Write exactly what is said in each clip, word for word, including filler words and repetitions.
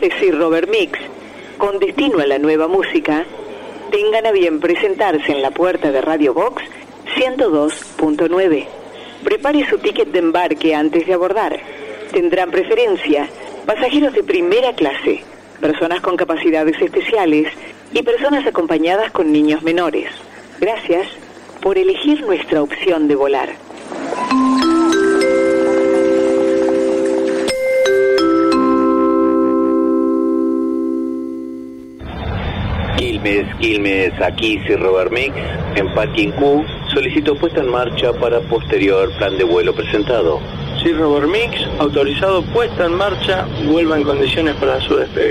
viaje Sir Robert Mix, con destino a la nueva música, tengan a bien presentarse en la puerta de Radio Box ciento dos punto nueve. Prepare su ticket de embarque antes de abordar. Tendrán preferencia pasajeros de primera clase, personas con capacidades especiales y personas acompañadas con niños menores. Gracias por elegir nuestra opción de volar. Quilmes, Quilmes, aquí Sir Robert Mix, en Parking Q, solicito puesta en marcha para posterior plan de vuelo presentado. Sir Robert Mix, autorizado puesta en marcha, vuelva en condiciones para su despegue.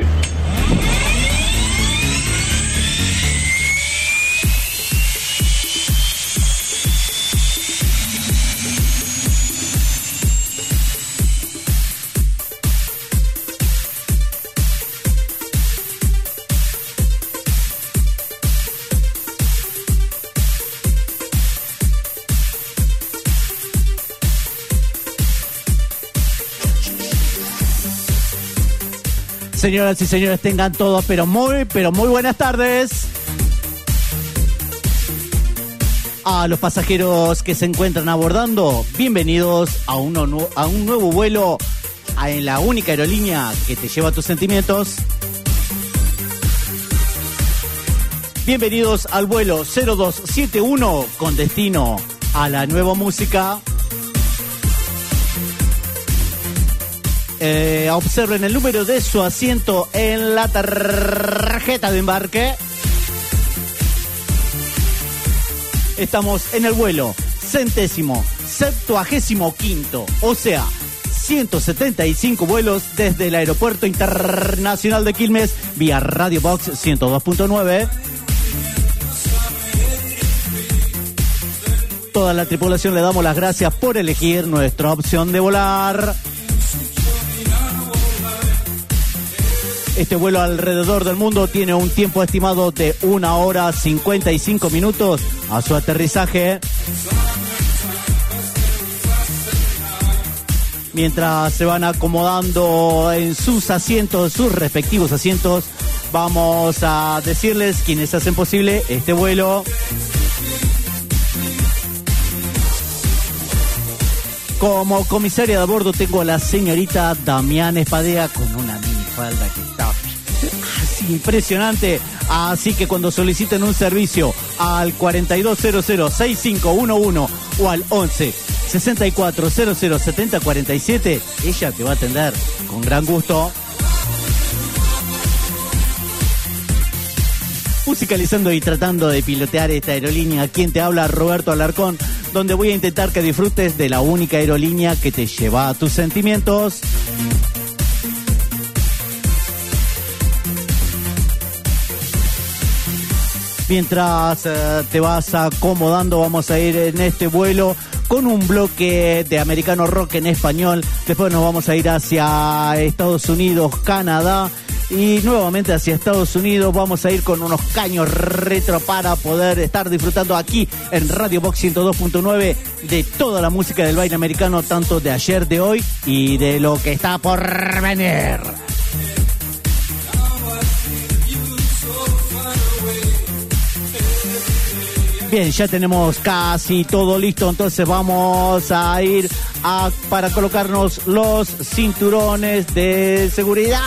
Señoras y señores, tengan todos, pero muy, pero muy buenas tardes. A los pasajeros que se encuentran abordando, bienvenidos a, uno, a un nuevo vuelo en la única aerolínea que te lleva tus sentimientos. Bienvenidos al vuelo cero dos siete uno con destino a la nueva música. Eh, observen el número de su asiento en la tarjeta de embarque. Estamos en el vuelo centésimo, septuagésimo quinto, o sea, ciento setenta y cinco vuelos desde el Aeropuerto Internacional de Quilmes vía Radio Box ciento dos punto nueve. Toda la tripulación le damos las gracias por elegir nuestra opción de volar. Este vuelo alrededor del mundo tiene un tiempo estimado de una hora cincuenta y cinco minutos a su aterrizaje. Mientras se van acomodando en sus asientos, sus respectivos asientos, vamos a decirles quienes hacen posible este vuelo. Como comisaria de a bordo tengo a la señorita Damián Espadea con una minifalda que está así impresionante. Así que cuando soliciten un servicio al cuarenta y dos cero cero sesenta y cinco once o al once sesenta y cuatro cero cero setenta cuarenta y siete, ella te va a atender con gran gusto. Musicalizando y tratando de pilotear esta aerolínea, quien te habla, Roberto Alarcón, donde voy a intentar que disfrutes de la única aerolínea que te lleva a tus sentimientos. Mientras eh, te vas acomodando, vamos a ir en este vuelo con un bloque de americano rock en español. Después nos vamos a ir hacia Estados Unidos, Canadá. Y nuevamente hacia Estados Unidos vamos a ir con unos caños retro para poder estar disfrutando aquí en Radio Box ciento dos punto nueve de toda la música del baile americano, tanto de ayer, de hoy y de lo que está por venir. Bien, ya tenemos casi todo listo, entonces vamos a ir a, para colocarnos los cinturones de seguridad.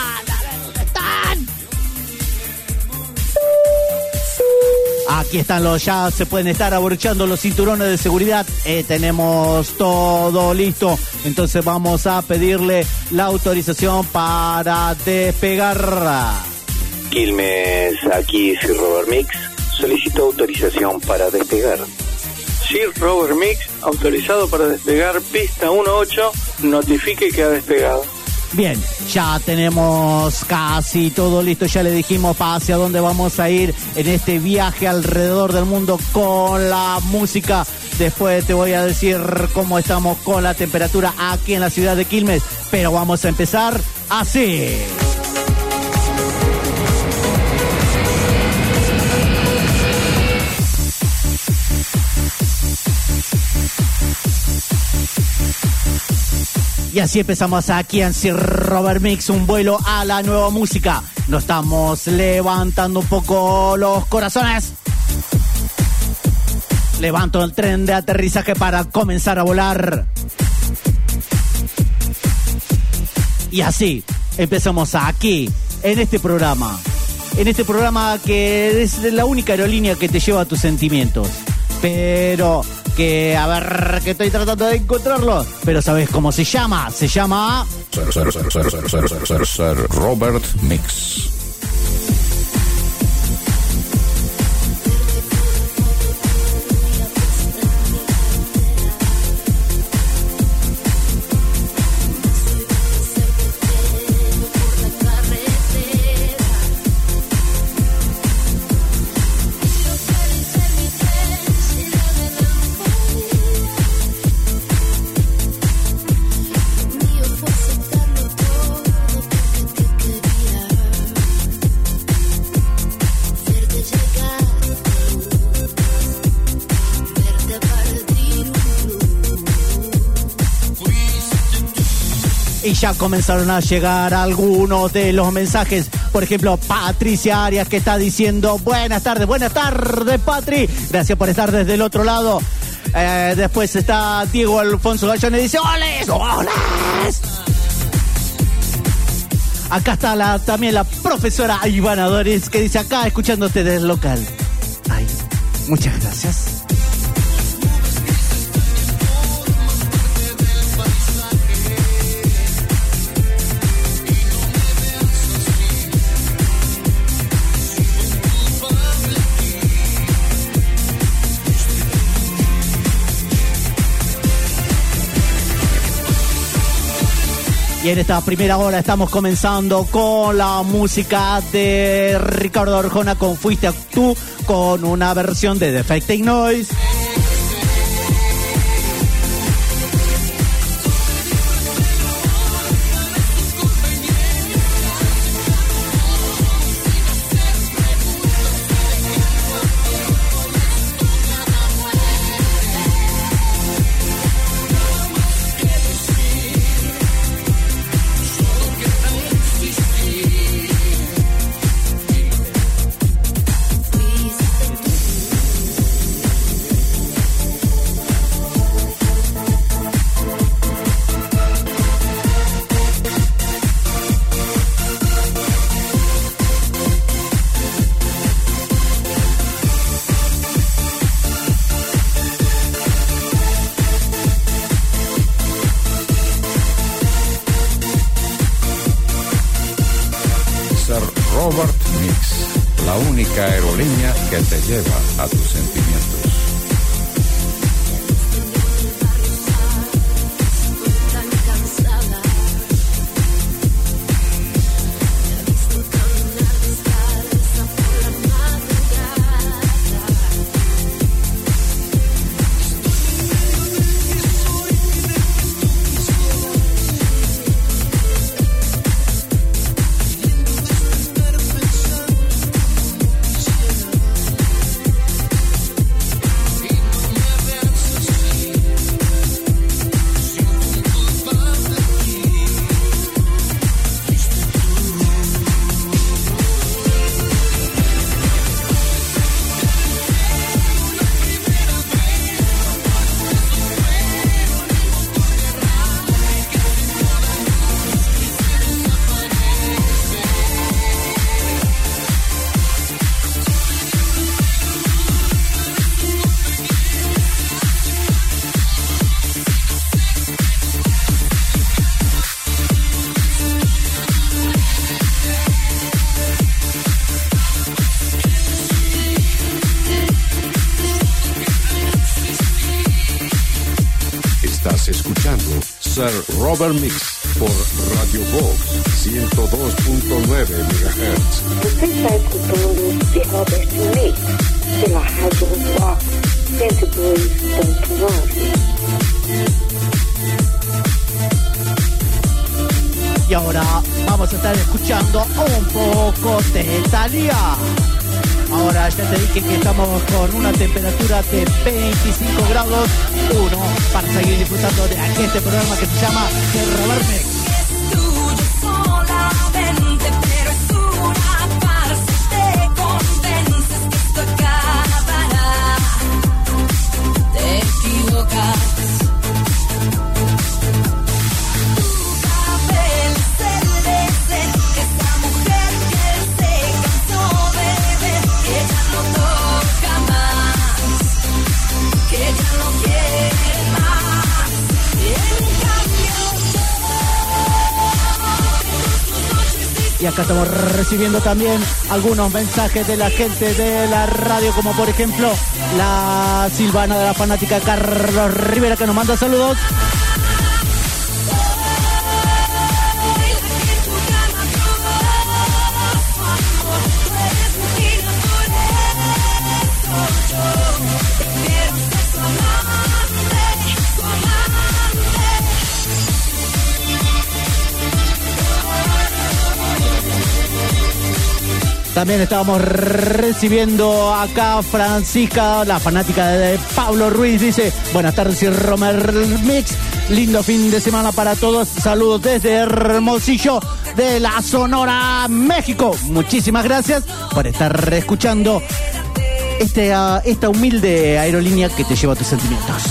Aquí están los, ya se pueden estar abrochando los cinturones de seguridad. Eh, tenemos todo listo. Entonces vamos a pedirle la autorización para despegar. Quilmes, aquí Sir Robert Mix. Solicito autorización para despegar. Sir Robert Mix, autorizado para despegar, pista uno ocho, notifique que ha despegado. Bien, ya tenemos casi todo listo, ya le dijimos hacia dónde vamos a ir en este viaje alrededor del mundo con la música. Después te voy a decir cómo estamos con la temperatura aquí en la ciudad de Quilmes, pero vamos a empezar así. Y Y así empezamos aquí en Sir Robert Mix, un vuelo a la nueva música. Nos estamos levantando un poco los corazones. Levanto el tren de aterrizaje para comenzar a volar. Y así empezamos aquí, en este programa. En este programa que es la única aerolínea que te lleva a tus sentimientos. Pero que, a ver, que estoy tratando de encontrarlo. Pero ¿sabes cómo se llama? Se llama... Sir Robert Mix. Y ya comenzaron a llegar algunos de los mensajes. Por ejemplo, Patricia Arias, que está diciendo buenas tardes, buenas tardes, Patri. Gracias por estar desde el otro lado. Eh, después está Diego Alfonso Gallón y dice ¡oles! ¡oles! Acá está la, también la profesora Ivana Doris, que dice acá escuchándote desde el local. Ay, muchas gracias. Y en esta primera hora estamos comenzando con la música de Ricardo Arjona con Fuiste Tú, con una versión de Defecting Noise. Robert Mix, la única aerolínea que te lleva a tus sentimientos. Robert Mix por Radio Vox ciento dos punto nueve megahertz. Você está escutando The Robert Mix pela Rádio Vox ciento dos punto nueve. Y ahora vamos a estar escuchando un poco de Thalía. Ahora ya te dije que estamos con una temperatura de veinticinco grados uno para seguir disfrutando de este programa que se llama The Robert Mix. Y acá estamos recibiendo también algunos mensajes de la gente de la radio, como por ejemplo la Silvana de la fanática Carlos Rivera, que nos manda saludos. También estábamos recibiendo acá Francisca, la fanática de Pablo Ruiz, dice: buenas tardes y Romer Mix, lindo fin de semana para todos, saludos desde Hermosillo de la Sonora, México. Muchísimas gracias por estar escuchando este, uh, esta humilde aerolínea que te lleva a tus sentimientos.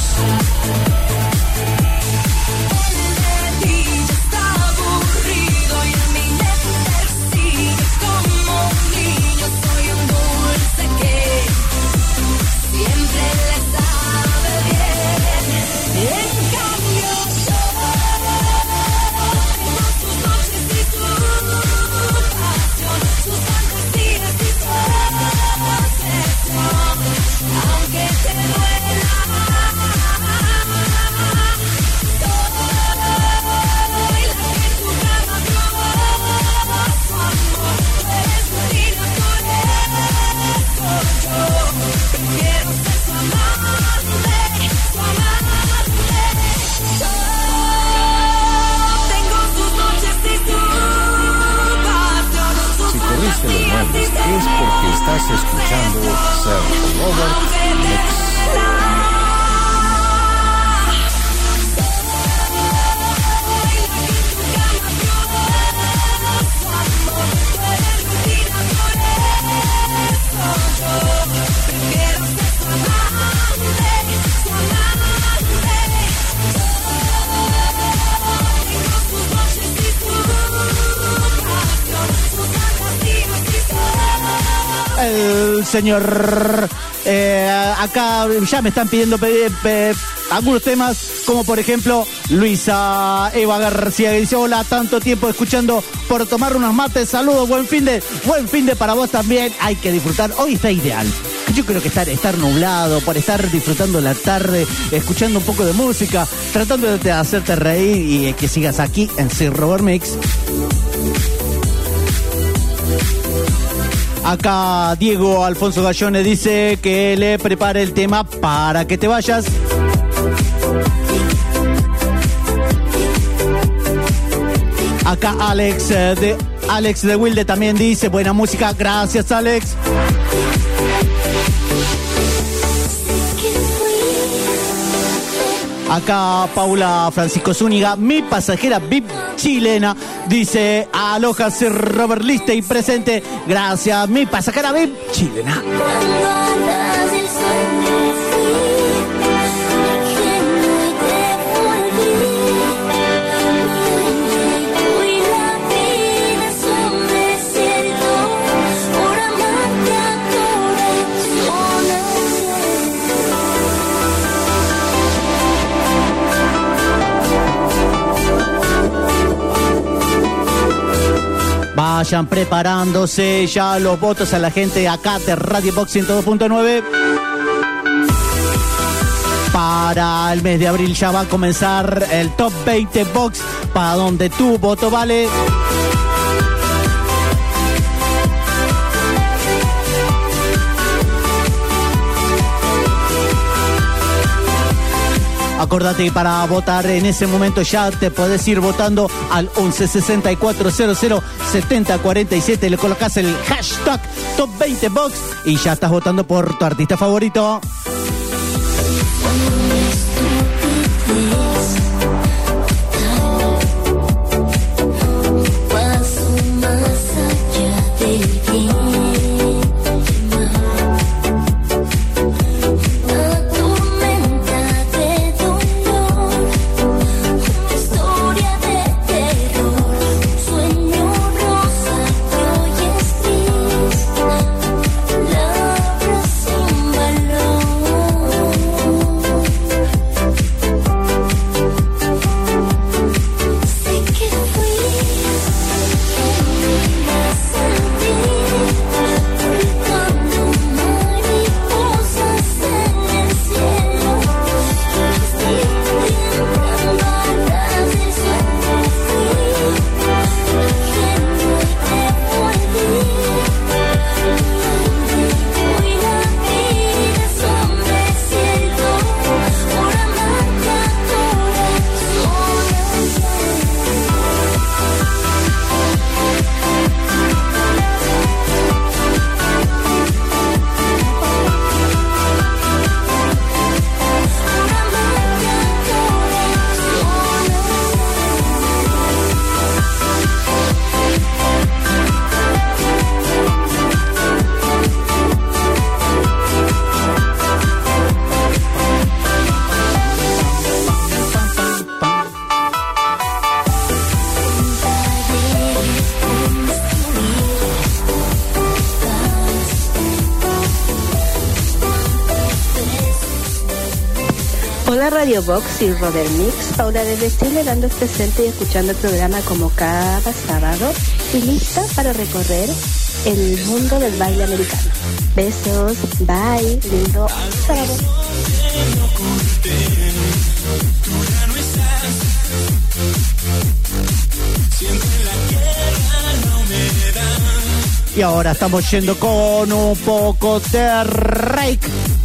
Es porque estás escuchando Sir Robert Mix. El señor eh, acá ya me están pidiendo pedir, pe, algunos temas, como por ejemplo Luisa Eva García, que dice: hola, tanto tiempo escuchando por tomar unos mates, saludos, buen fin de buen fin de para vos también. Hay que disfrutar, hoy está ideal. Yo creo que estar, estar nublado, por estar disfrutando la tarde, escuchando un poco de música, tratando de hacerte reír y que sigas aquí en Sir Robert Mix. Acá Diego Alfonso Gallone dice que le prepare el tema para que te vayas. Acá Alex eh, de Alex de Wilde también dice: buena música, gracias Alex. Acá Paula Francisco Zúñiga, mi pasajera V I P chilena, dice: aloha Sir Robert, lista y presente. Gracias, mi pasajera V I P chilena. Vayan preparándose ya los votos a la gente acá de Radio Box ciento dos punto nueve. Para el mes de abril ya va a comenzar el Top veinte Box, para donde tu voto vale. Acordate que para votar en ese momento ya te podés ir votando al once sesenta y cuatro cero cero setenta cuarenta y siete. Le colocas el hashtag Top veinte Box y ya estás votando por tu artista favorito. Radio Box y Robert Mix, Paula del Estilo dando presente y escuchando el programa como cada sábado y lista para recorrer el mundo del baile americano. Besos, bye, lindo sábado. Y ahora estamos yendo con un poco de Rake.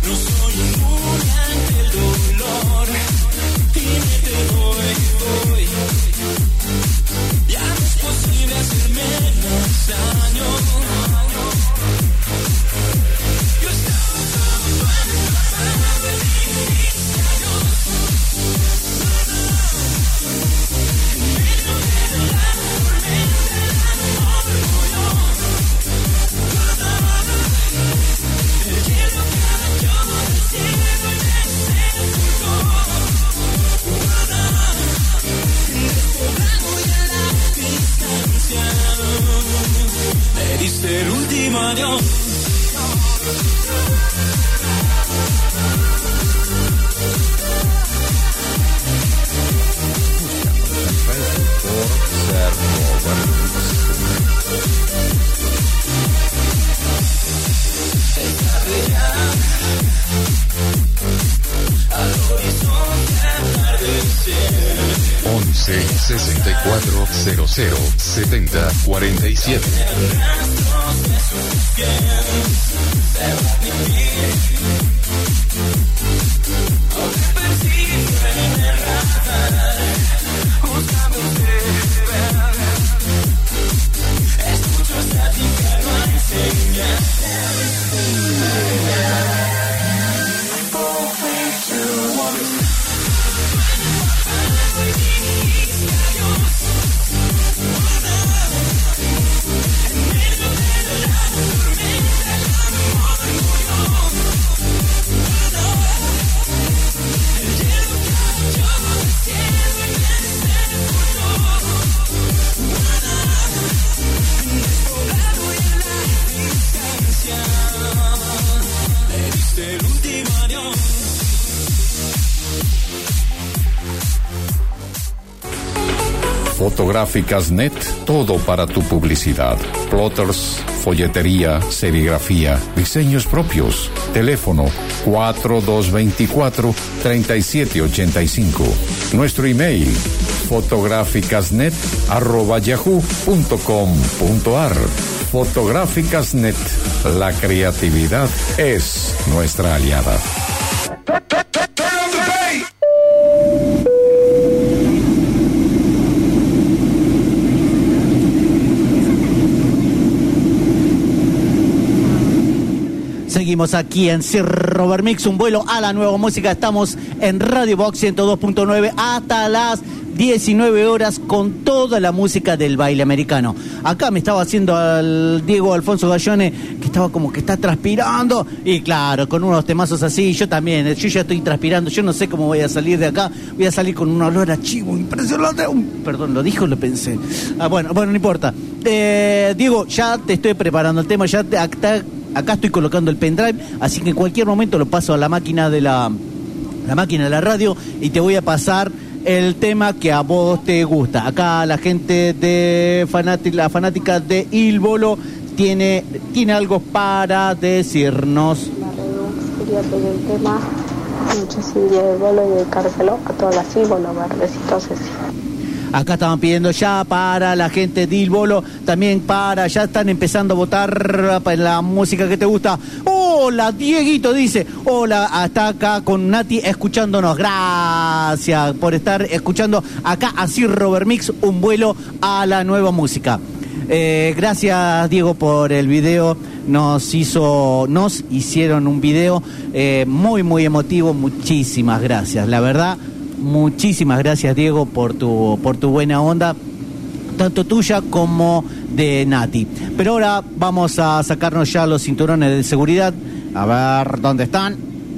El último adiós. once sesenta y cuatro cero cero setenta cuarenta y siete. Fotográficas Net, todo para tu publicidad. Plotters, folletería, serigrafía, diseños propios. Teléfono cuatro dos dos cuatro, tres siete ocho cinco. Nuestro email fotográficasnet arroba yahoo punto com punto ar. Fotográficasnet, la creatividad es nuestra aliada. Seguimos aquí en Sir Robert Mix, un vuelo a la nueva música. Estamos en Radio Box ciento dos punto nueve hasta las diecinueve horas con toda la música del baile americano. Acá me estaba haciendo al Diego Alfonso Gallone, que estaba como que está transpirando. Y claro, con unos temazos así, yo también, yo ya estoy transpirando. Yo no sé cómo voy a salir de acá. Voy a salir con un olor a chivo impresionante. Un, perdón, ¿lo dijo o lo pensé? Ah, bueno, bueno, no importa. Eh, Diego, ya te estoy preparando el tema, ya te, acá, acá estoy colocando el pendrive, así que en cualquier momento lo paso a la máquina de la, la máquina de la radio y te voy a pasar el tema que a vos te gusta. Acá la gente de fanática, la fanática de Il Bolo tiene, tiene algo para decirnos. La Redux quería pedir el tema Noche sin día de bolo y dedicárselo a todas las Il Bolo, besitos así. Acá estaban pidiendo ya para la gente de Il Bolo, también para, ya están empezando a votar para la música que te gusta. Hola, Dieguito dice, hola, hasta acá con Nati escuchándonos. Gracias por estar escuchando acá a Sir Robert Mix, un vuelo a la nueva música. Eh, gracias, Diego, por el video. Nos hizo, nos hicieron un video eh, muy, muy emotivo. Muchísimas gracias, la verdad. Muchísimas gracias, Diego, por tu por tu buena onda, tanto tuya como de Nati. Pero ahora vamos a sacarnos ya los cinturones de seguridad. A ver dónde están.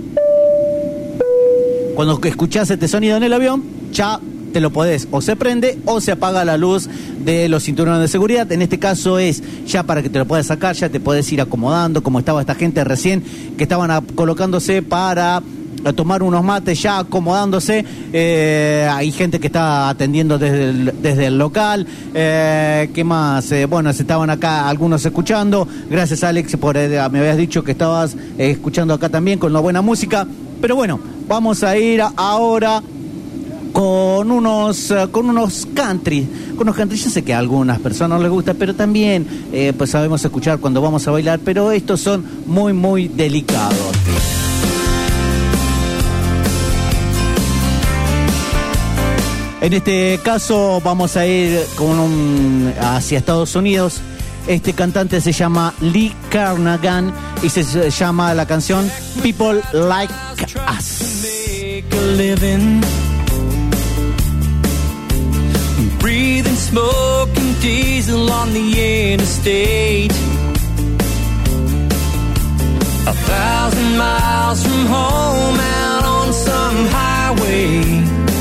Cuando escuchás este sonido en el avión, ya te lo podés, o se prende o se apaga la luz de los cinturones de seguridad. En este caso es ya para que te lo puedas sacar, ya te podés ir acomodando, como estaba esta gente recién que estaban a, colocándose para a tomar unos mates, ya acomodándose. Eh, hay gente que está atendiendo desde el, desde el local. Eh, ¿Qué más? Eh, bueno, se estaban acá algunos escuchando. Gracias, Alex, por eh, me habías dicho que estabas eh, escuchando acá también con la buena música. Pero bueno, vamos a ir a, ahora con unos uh, con unos country, con unos country. Yo sé que a algunas personas les gusta, pero también eh, pues sabemos escuchar cuando vamos a bailar, pero estos son muy, muy delicados. En este caso vamos a ir con un, hacia Estados Unidos. Este cantante se llama Lee Carnagan y se, se llama la canción People Like Us. Breathing smoke and diesel on the interstate. A thousand miles from home out on some highway.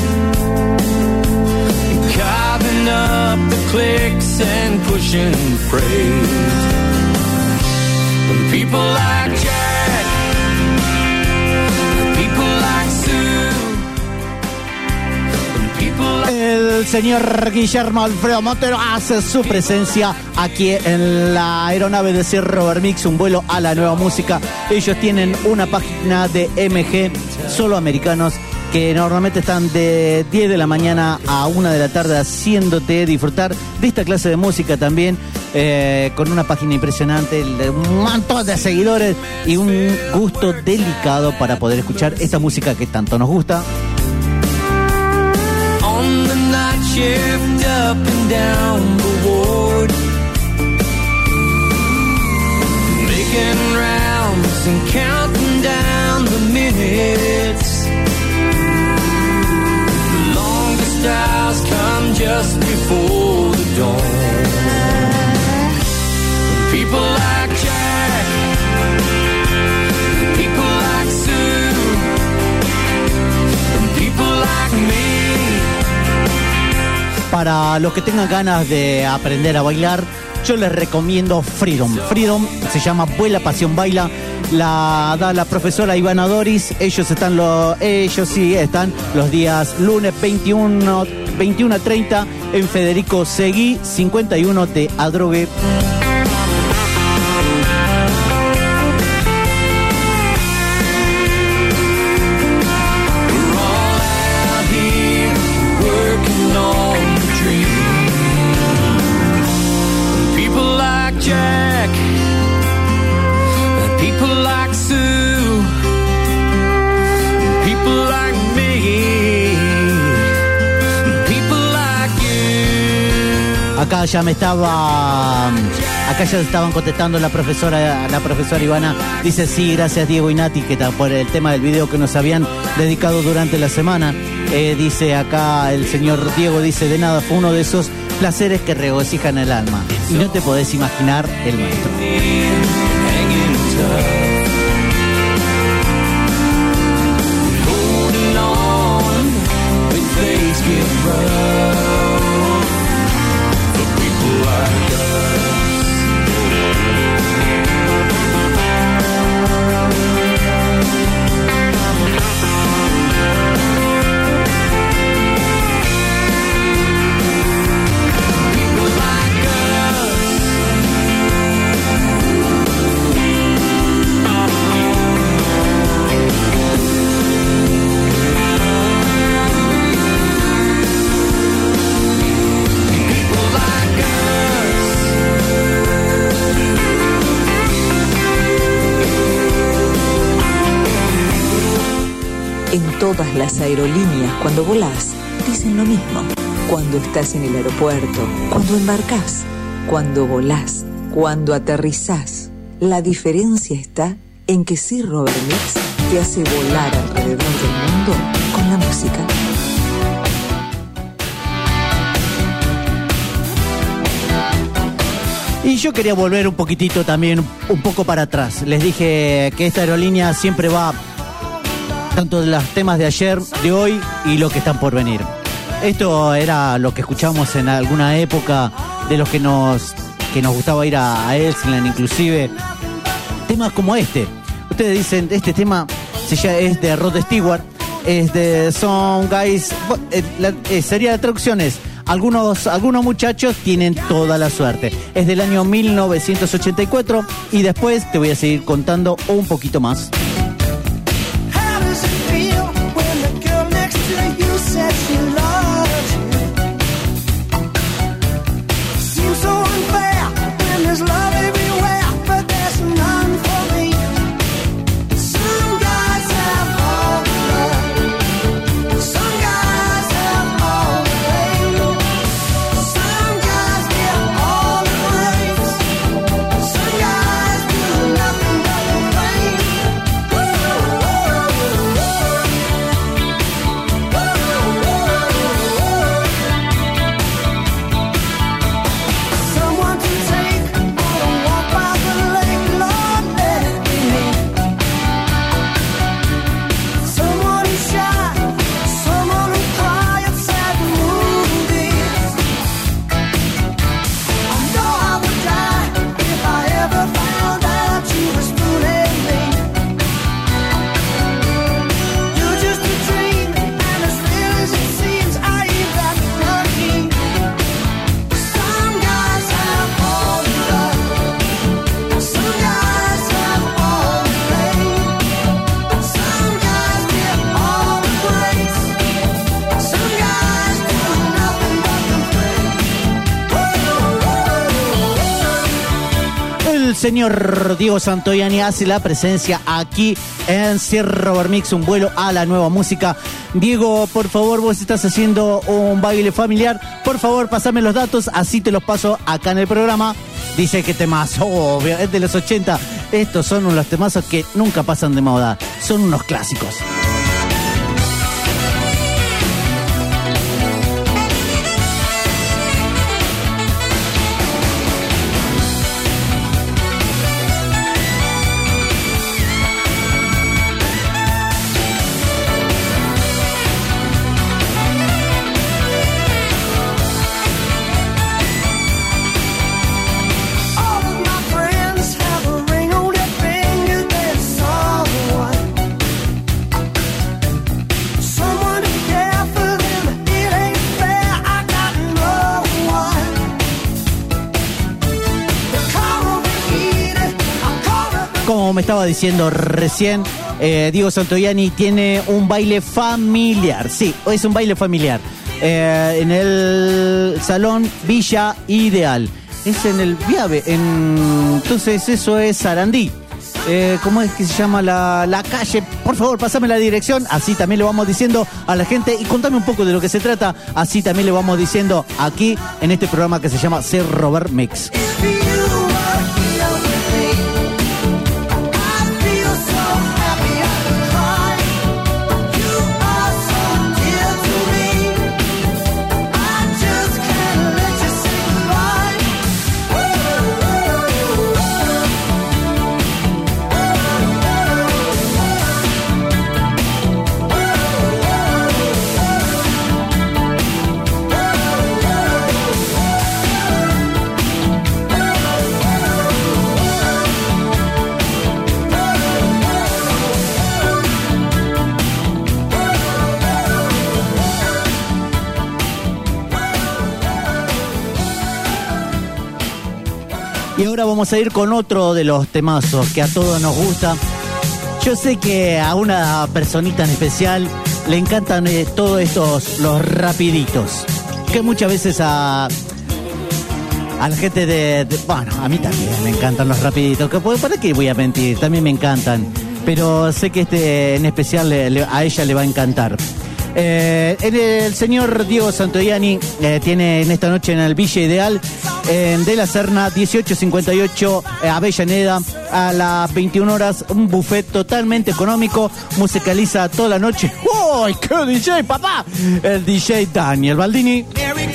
Carving up the clicks and pushing freight. When people like Jack, when people like Sue, when people like... El señor Guillermo Alfredo Montero hace su presencia aquí en la aeronave de Sir Robert Mix, un vuelo a la nueva música. Ellos tienen una página de M G, solo americanos, que normalmente están de diez de la mañana a una de la tarde haciéndote disfrutar de esta clase de música también, eh, con una página impresionante, un montón de seguidores y un gusto delicado para poder escuchar esta música que tanto nos gusta. On the night shift up and down the ward, making rounds and counting down the minutes. Stars come just before the dawn. People like Jack, people like Sue, people like me. Para los que tengan ganas de aprender a bailar, yo les recomiendo Freedom. Freedom se llama Vuela Pasión Baila. La da la profesora Ivana Doris. Ellos están los, ellos sí están los días lunes veintiuno, veintiuno a treinta en Federico Seguí cincuenta y uno de Adrogué. Acá ya me estaba... Acá ya estaban contestando la profesora, la profesora Ivana. Dice, sí, gracias Diego y Nati, que está por el tema del video que nos habían dedicado durante la semana. Eh, dice acá el señor Diego, dice, de nada, fue uno de esos placeres que regocijan el alma. Y no te podés imaginar el nuestro. Todas las aerolíneas, cuando volás, dicen lo mismo. Cuando estás en el aeropuerto, cuando embarcás, cuando volás, cuando aterrizás. La diferencia está en que sí, Robert Mix te hace volar alrededor del mundo con la música. Y yo quería volver un poquitito también, un poco para atrás. Les dije que esta aerolínea siempre va tanto de los temas de ayer, de hoy y lo que están por venir. Esto era lo que escuchamos en alguna época, de los que nos que nos gustaba ir a, a Elsinland, inclusive. Temas como este. Ustedes dicen, este tema se llama, es de Rod Stewart, es de Some Guys, eh, la, eh, sería la traducción es, algunos, algunos muchachos tienen toda la suerte. Es del año mil novecientos ochenta y cuatro y después te voy a seguir contando un poquito más. Señor Diego Santoyani hace la presencia aquí en Sir Robert Mix, un vuelo a la nueva música. Diego, por favor, vos estás haciendo un baile familiar. Por favor, pasame los datos, así te los paso acá en el programa. Dice que temazo, oh, es de los ochenta. Estos son unos temazos que nunca pasan de moda. Son unos clásicos. Como me estaba diciendo recién, eh, Diego Santoyani tiene un baile familiar. Sí, es un baile familiar. Eh, en el Salón Villa Ideal. Es en el Viave. En... Entonces eso es Sarandí. Eh, ¿Cómo es que se llama la, la calle? Por favor, pasame la dirección. Así también le vamos diciendo a la gente. Y contame un poco de lo que se trata. Así también le vamos diciendo aquí en este programa que se llama Ser Robert Mix. Y ahora vamos a ir con otro de los temazos que a todos nos gusta. Yo sé que a una personita en especial le encantan eh, todos estos, los rapiditos. Que muchas veces a, a la gente de, de... Bueno, a mí también me encantan los rapiditos. Que, ¿para qué voy a mentir? También me encantan. Pero sé que este en especial le, le, a ella le va a encantar. Eh, el, el señor Diego Santoianni eh, tiene en esta noche en el Villa Ideal eh, de la Serna, dieciocho cincuenta y ocho, eh, Avellaneda, a las veintiuna horas, un buffet totalmente económico, musicaliza toda la noche. ¡Uy, qué D J, papá! El D J Daniel Baldini.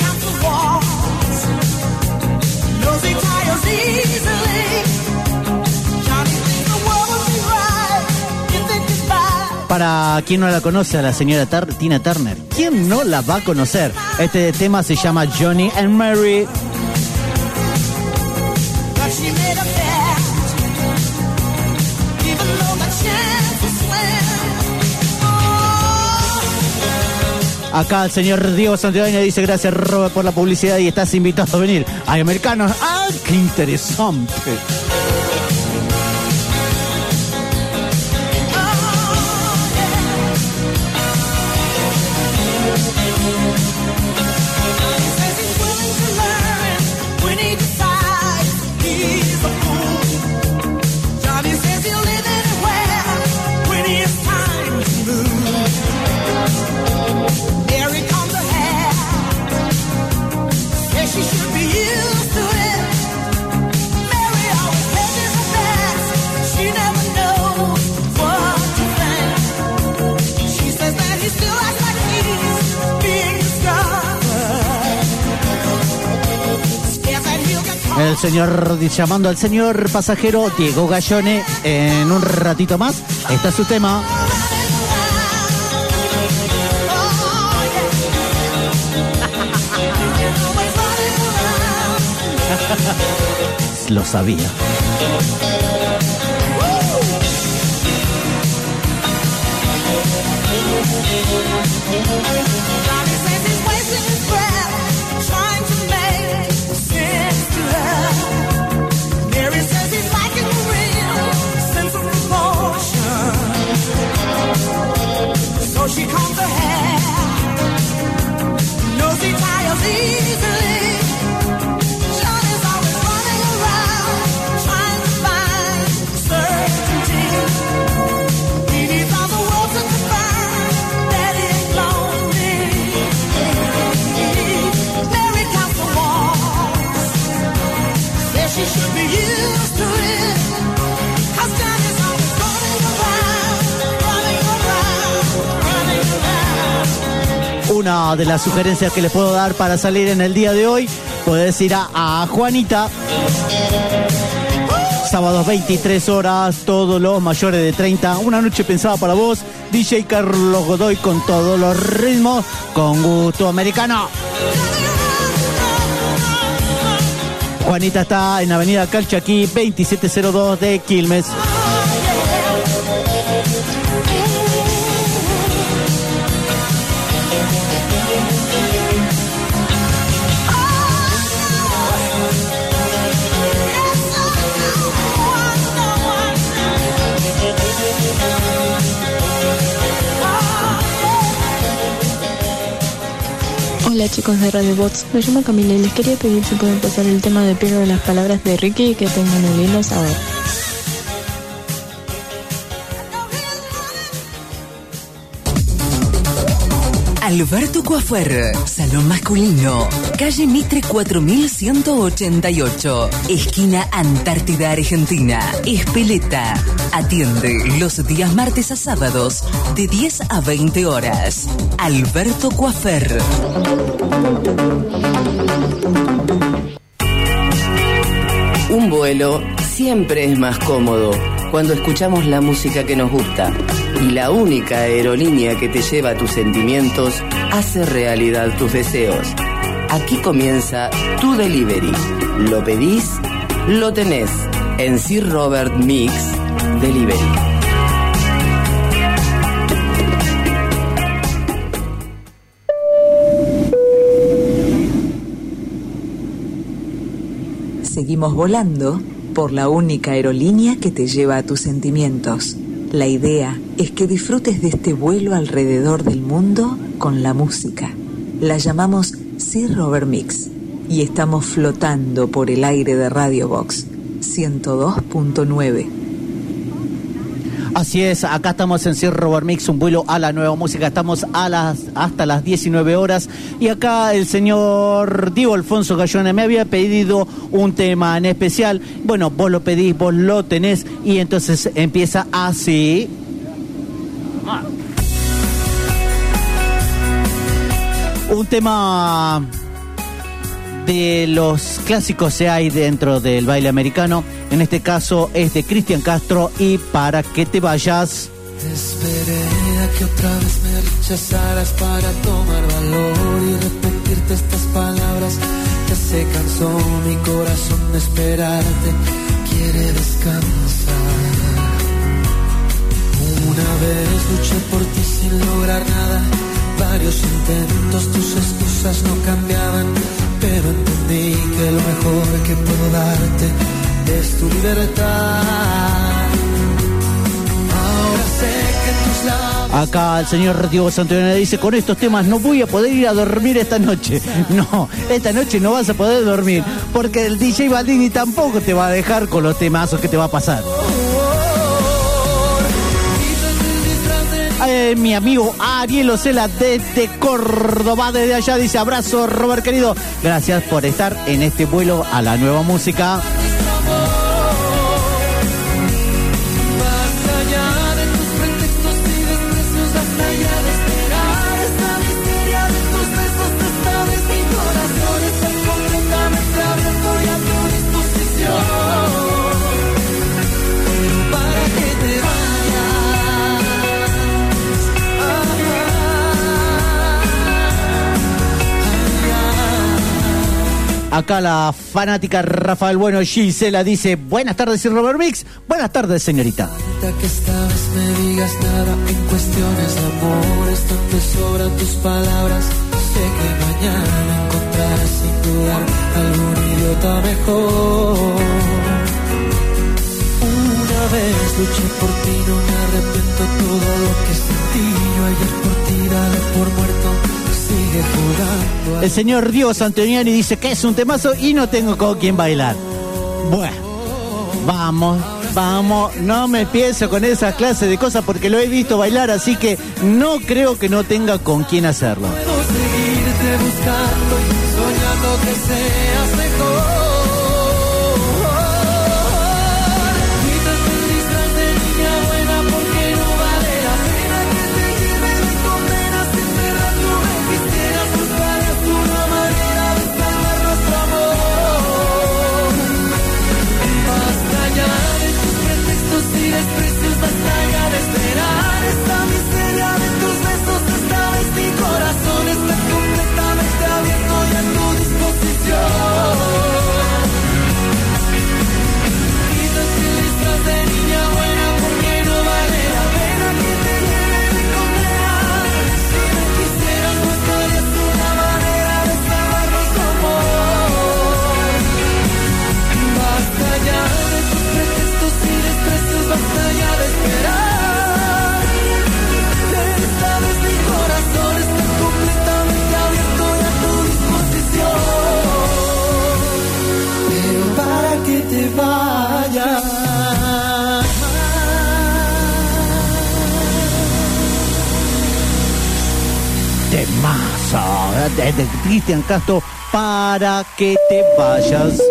Para quien no la conoce, a la señora Tar- Tina Turner, ¿quién no la va a conocer? Este tema se llama Johnny and Mary. Acá el señor Diego Santoianni dice: gracias, Robert, por la publicidad y estás invitado a venir. Hay americanos. ¡Ah, qué interesante! El señor, llamando al señor pasajero Diego Gallone, en un ratito más, está es su tema. Lo sabía. She combs her hair, knows he tires easily. Johnny's always running around, trying to find certainty. He needs all the world to confirm that he's lonely. Mary counts the walls, says she should be used to it. 'Cause Johnny's always running around, running around. Una de las sugerencias que les puedo dar para salir en el día de hoy, puedes ir a, a Juanita. Sábados veintitrés horas, todos los mayores de treinta. Una noche pensada para vos. D J Carlos Godoy con todos los ritmos, con gusto americano. Juanita está en Avenida Calchaquí, veintisiete cero dos de Quilmes. Hola chicos de Radio Box, me llamo Camila y les quería pedir si pueden pasar el tema de Pierdo las palabras de Ricky y que tengan un lindo sábado. Alberto Coafer, salón masculino, calle Mitre cuatro mil ciento ochenta y ocho, esquina Antártida Argentina, Espeleta. Atiende los días martes a sábados de diez a veinte horas. Alberto Coafer. Un vuelo siempre es más cómodo cuando escuchamos la música que nos gusta. Y la única aerolínea que te lleva a tus sentimientos hace realidad tus deseos. Aquí comienza tu delivery. Lo pedís, lo tenés. En Sir Robert Mix Delivery. Seguimos volando por la única aerolínea que te lleva a tus sentimientos. La idea es que disfrutes de este vuelo alrededor del mundo con la música. La llamamos Sir Robert Mix y estamos flotando por el aire de Radio Box ciento dos punto nueve. Así es, acá estamos en Sir Robert Mix, un vuelo a la nueva música. Estamos a las hasta las diecinueve horas y acá el señor Diego Alfonso Gallone me había pedido un tema en especial. Bueno, vos lo pedís, vos lo tenés y entonces empieza así. Un tema de los clásicos que hay dentro del baile americano. En este caso es de Cristian Castro y Para que te vayas. Te esperé a que otra vez me rechazaras para tomar valor y repetirte estas palabras. Ya se cansó mi corazón de esperarte, quiere descansar. Una vez luché por ti sin lograr nada, varios intentos, tus excusas no cambiaban, pero entendí que lo mejor que puedo darte es tu libertad. Ahora sé que tus labios... Acá el señor Diego Santillana dice, con estos temas no voy a poder ir a dormir esta noche. No, esta noche no vas a poder dormir, porque el D J Baldini tampoco te va a dejar con los temazos que te va a pasar. Eh, mi amigo Ariel Ocela desde Córdoba, desde allá, dice, abrazo Robert querido, gracias por estar en este vuelo a la nueva música. Acá la fanática Rafael Bueno Gisela dice, buenas tardes, Sir Robert Mix. Buenas tardes, señorita. Que esta vez me digas nada en cuestiones de amor, están de sobra tus palabras. Sé que mañana encontrarás sin dudar algún idiota mejor. Una vez luché por ti, no me arrepiento todo lo que sentí. Yo ayer por ti, dale por muerto. El señor Diego Santoniani dice que es un temazo y no tengo con quién bailar. Bueno, vamos, vamos, no me empiezo con esa clase de cosas porque lo he visto bailar, así que no creo que no tenga con quién hacerlo. Puedo seguirte buscando y soñando que seas mejor. hermosa de, de Cristian Castro, Para que te vayas.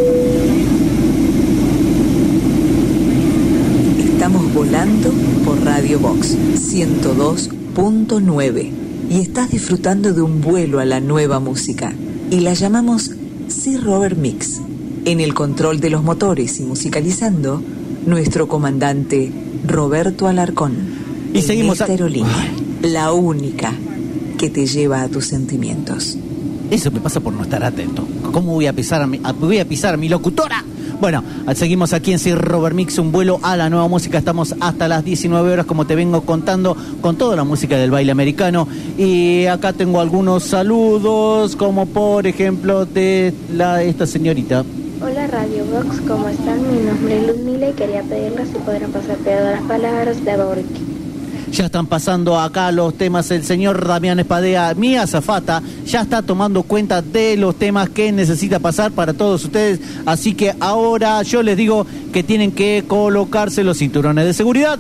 Estamos volando por Radio Box ciento dos punto nueve y estás disfrutando de un vuelo a la nueva música y la llamamos Sir Robert Mix. En el control de los motores y musicalizando, nuestro comandante Roberto Alarcón. Y en seguimos esta a... aerolínea, la única que te lleva a tus sentimientos. Eso me pasa por no estar atento. ¿Cómo voy a pisar a mi, a, voy a pisar a mi locutora? Bueno, seguimos aquí en Sir Robert Mix, un vuelo a la nueva música. Estamos hasta las diecinueve horas, como te vengo contando, con toda la música del baile americano. Y acá tengo algunos saludos, como por ejemplo de la, esta señorita. Hola Radio Box, ¿cómo están? Mi nombre es Luzmila y quería pedirles si podrían pasar todas las palabras de Borky. Ya están pasando acá los temas. El señor Damián Espadea, mi azafata, ya está tomando cuenta de los temas que necesita pasar para todos ustedes. Así que ahora yo les digo que tienen que colocarse los cinturones de seguridad,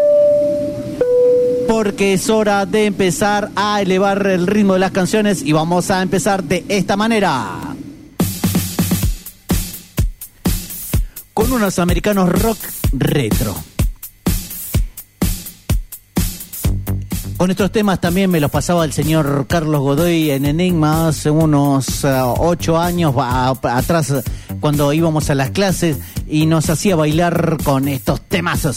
porque es hora de empezar a elevar el ritmo de las canciones y vamos a empezar de esta manera. Con unos americanos rock retro. Con estos temas también me los pasaba el señor Carlos Godoy en Enigma hace unos uh, ocho años a, a, atrás, cuando íbamos a las clases y nos hacía bailar con estos temazos.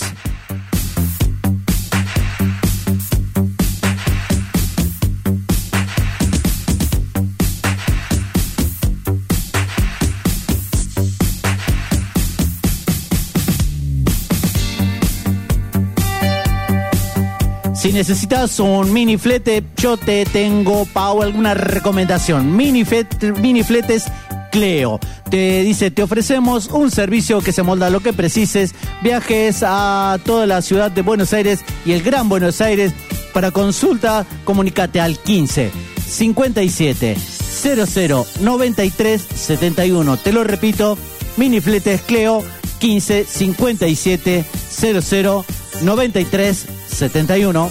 Si necesitas un mini flete, yo te tengo, Pau, alguna recomendación. Mini, flete, mini fletes Cleo. Te dice, te ofrecemos un servicio que se molda a lo que precises. Viajes a toda la ciudad de Buenos Aires y el Gran Buenos Aires. Para consulta, comunícate al quince cincuenta y siete cero cero noventa y tres setenta y uno. Te lo repito, mini fletes Cleo, quince cincuenta y siete cero cero noventa y tres setenta y uno.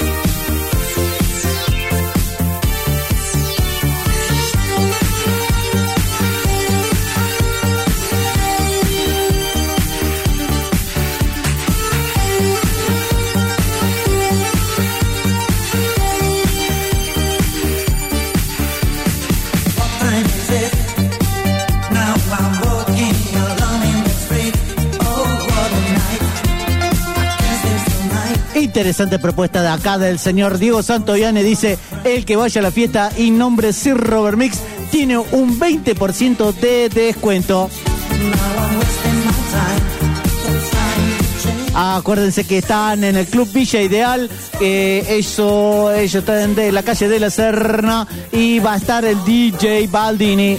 Interesante propuesta de acá del señor Diego Santoyane. Dice, el que vaya a la fiesta y nombre Sir Robert Mix tiene un veinte por ciento de descuento. Acuérdense que están en el Club Villa Ideal. Eh, eso, ellos están de la calle de la Serna y va a estar el D J Baldini.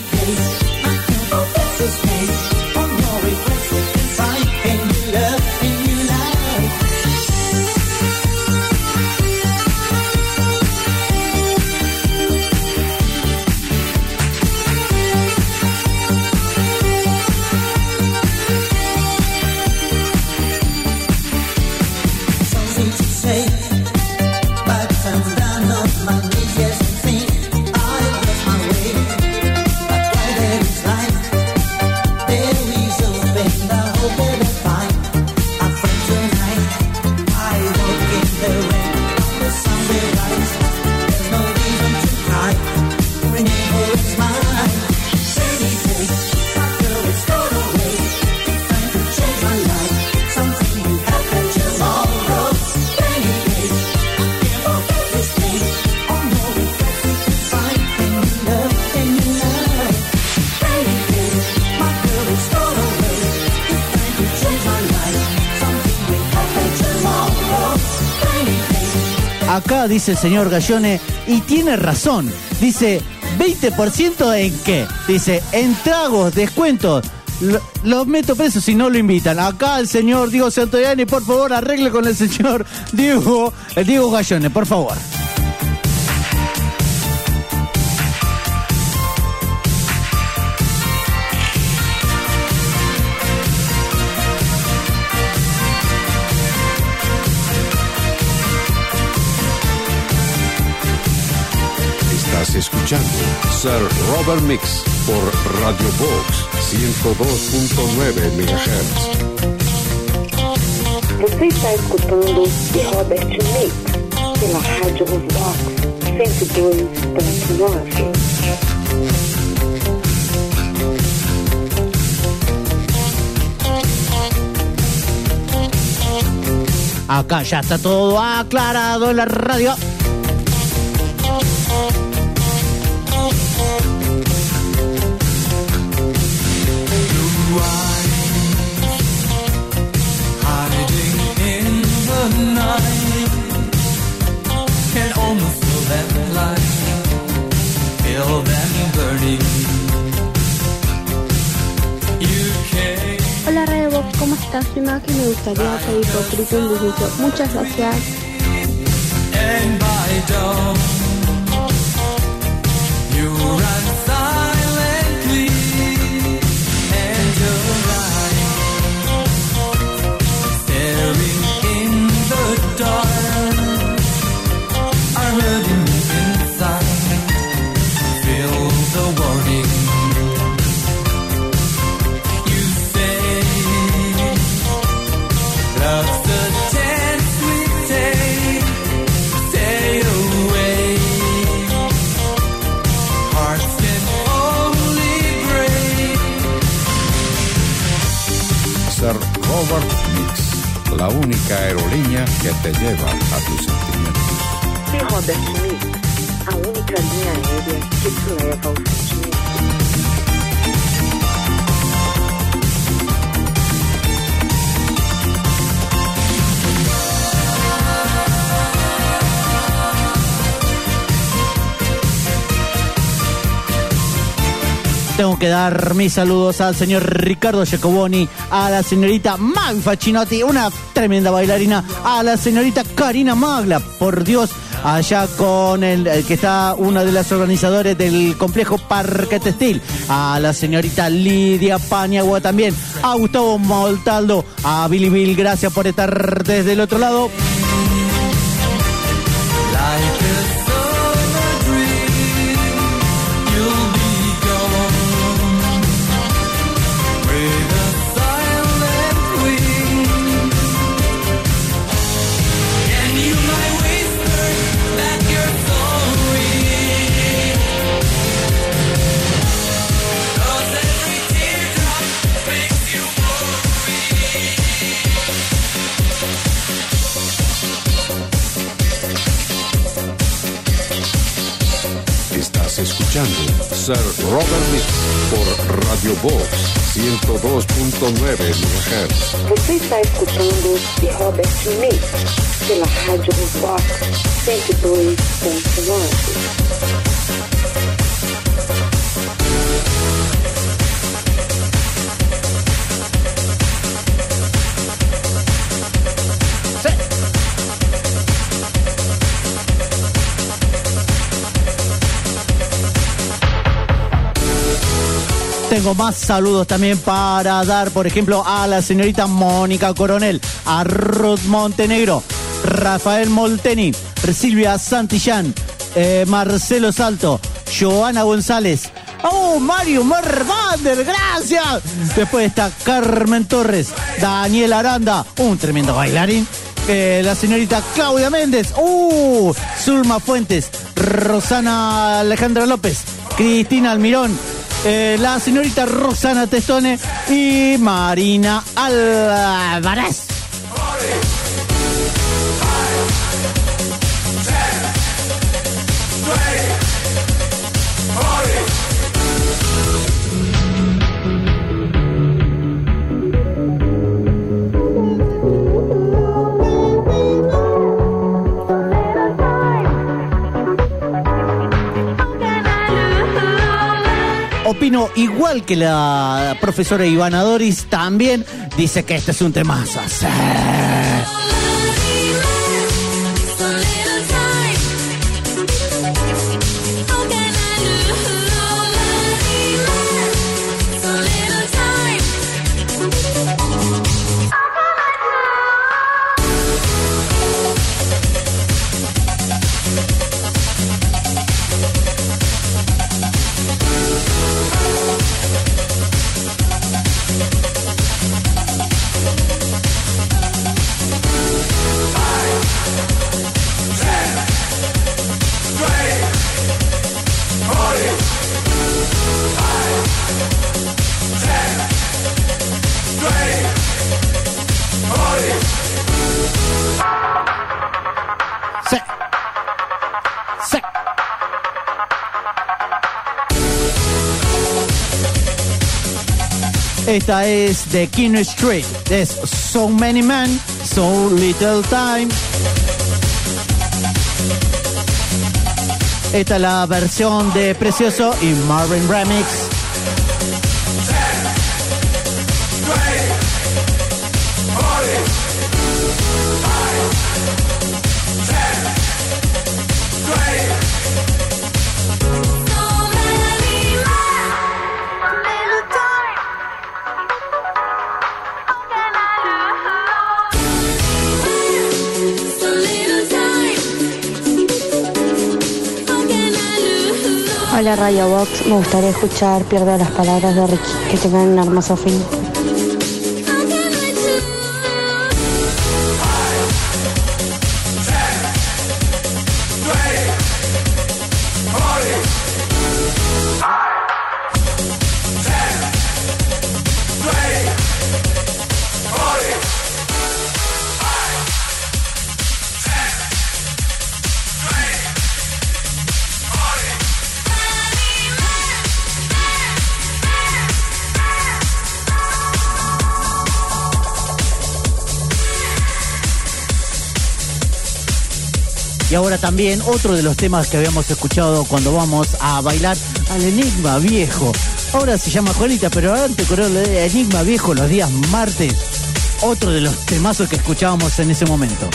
Acá dice el señor Gallone, y tiene razón, dice, ¿veinte por ciento en qué? Dice, en tragos, descuentos, L- los meto presos si no lo invitan. Acá el señor Diego Santoyani, por favor, arregle con el señor Diego, el Diego Gallone, por favor. escuchando Sir Robert Mix por Radio Box ciento dos punto nueve megahertz. Você está escutando o Robert Mix pela Rádio Vox cento e dois ponto nove. Acá ya está todo aclarado en la radio. Hola Radio Box, ¿cómo estás? Soy Maki y me gustaría pedir por Cristo un besito. Muchas gracias. Robert Mix, la única aerolínea que te lleva a tus sentimientos. Sí, Robert Mix, a única linha aérea que te leva aos sentimentos. Tengo que dar mis saludos al señor Ricardo Giacoboni, a la señorita Mag Facinotti, una tremenda bailarina, a la señorita Karina Magla, por Dios, allá con el, el que está uno de los organizadores del complejo Parque Textil, a la señorita Lidia Paniagua también, a Gustavo Montaldo, a Billy Bill, gracias por estar desde el otro lado. Escuchando Sir Robert Mix por Radio Box ciento dos punto nueve megahertz. Você está escutando o Robert Mix pela Rádio Vox cento e dois ponto nove. Tengo más saludos también para dar, por ejemplo, a la señorita Mónica Coronel, a Ruth Montenegro, Rafael Molteni, Silvia Santillán, eh, Marcelo Salto, Joana González, ¡oh, Mario Mervander, gracias! Después está Carmen Torres, Daniel Aranda, un tremendo bailarín, eh, la señorita Claudia Méndez, ¡uh! Zulma Fuentes, Rosana Alejandra López, Cristina Almirón, Eh, la señorita Rosana Testone y Marina Álvarez. Opino igual que la profesora Ivana Doris, también dice que este es un temazo. ¡Sí! Esta es de King Street. Es So Many Men, So Little Time. Esta es la versión de Precioso y Marvin Remix. Hola Radio Box, me gustaría escuchar Pierdo las palabras de Ricky. Que tengan un hermoso fin. Y ahora también otro de los temas que habíamos escuchado cuando vamos a bailar al Enigma Viejo. Ahora se llama Juanita, pero antes con el Enigma Viejo los días martes. Otro de los temazos que escuchábamos en ese momento.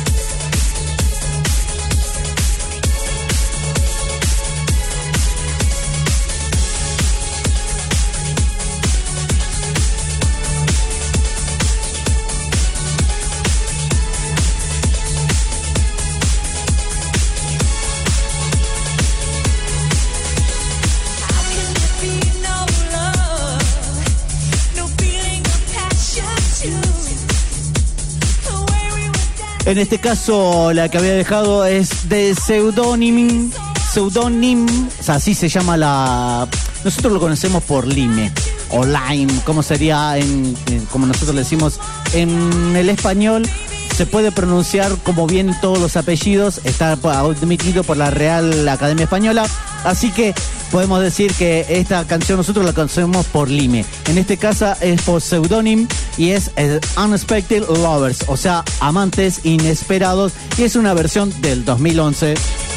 En este caso, la que había dejado es de Pseudonym. Pseudonym, o sea, así se llama la... Nosotros lo conocemos por Lime, o Lime, como sería, en, en, como nosotros le decimos en el español. Se puede pronunciar como vienen todos los apellidos, está admitido por la Real Academia Española, así que podemos decir que esta canción nosotros la conocemos por Lime. En este caso es por Pseudonym y es el Unexpected Lovers, o sea, amantes inesperados, y es una versión del dos mil once.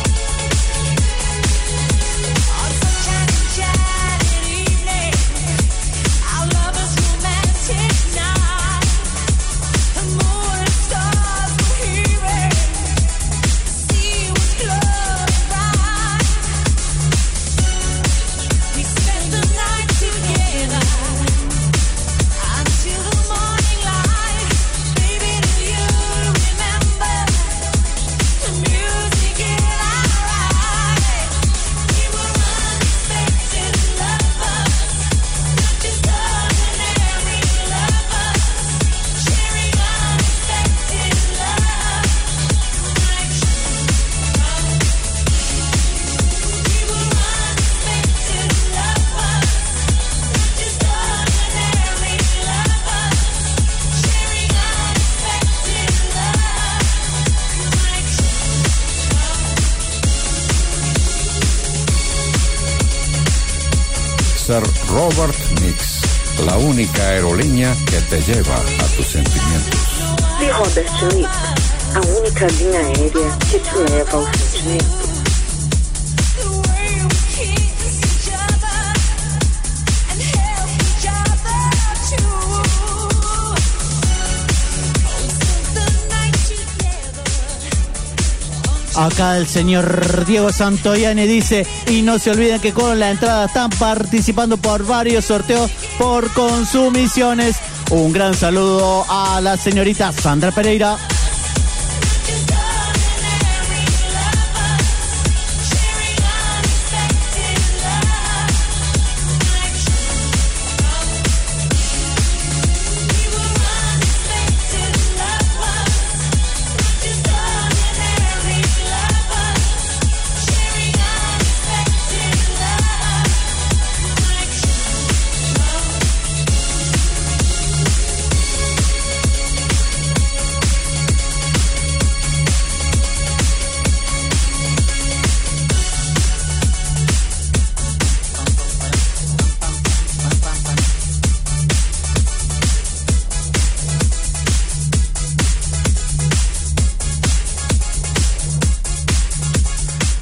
Sir Robert Mix, la única aerolínea que te lleva a tus sentimientos. Sir Robert Mix, a única linha aérea que te leva aos sentimentos. Acá el señor Diego Santoyane dice, y no se olviden que con la entrada están participando por varios sorteos por consumiciones. Un gran saludo a la señorita Sandra Pereira.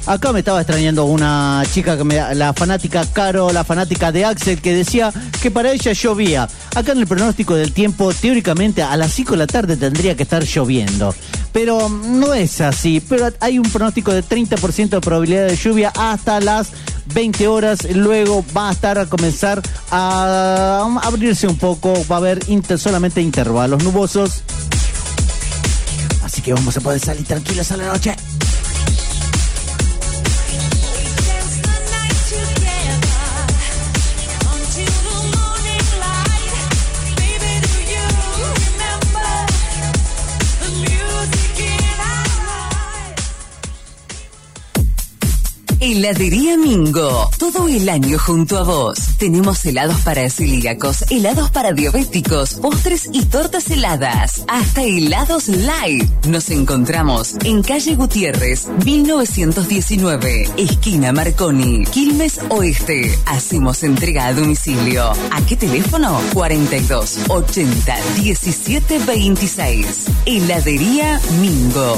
Acá me estaba extrañando una chica, que me, la fanática Caro, la fanática de Axel, que decía que para ella llovía. Acá en el pronóstico del tiempo, teóricamente a las cinco de la tarde tendría que estar lloviendo. Pero no es así. Pero hay un pronóstico de treinta por ciento de probabilidad de lluvia hasta las veinte horas. Luego va a estar a comenzar a abrirse un poco. Va a haber inter, solamente intervalos nubosos. Así que vamos a poder salir tranquilos a la noche. Heladería Mingo, todo el año junto a vos. Tenemos helados para celíacos, helados para diabéticos, postres y tortas heladas, hasta helados light. Nos encontramos en calle Gutiérrez, mil novecientos diecinueve, esquina Marconi, Quilmes Oeste. Hacemos entrega a domicilio. ¿A qué teléfono? cuarenta y dos ochenta diecisiete veintiséis. Heladería Mingo.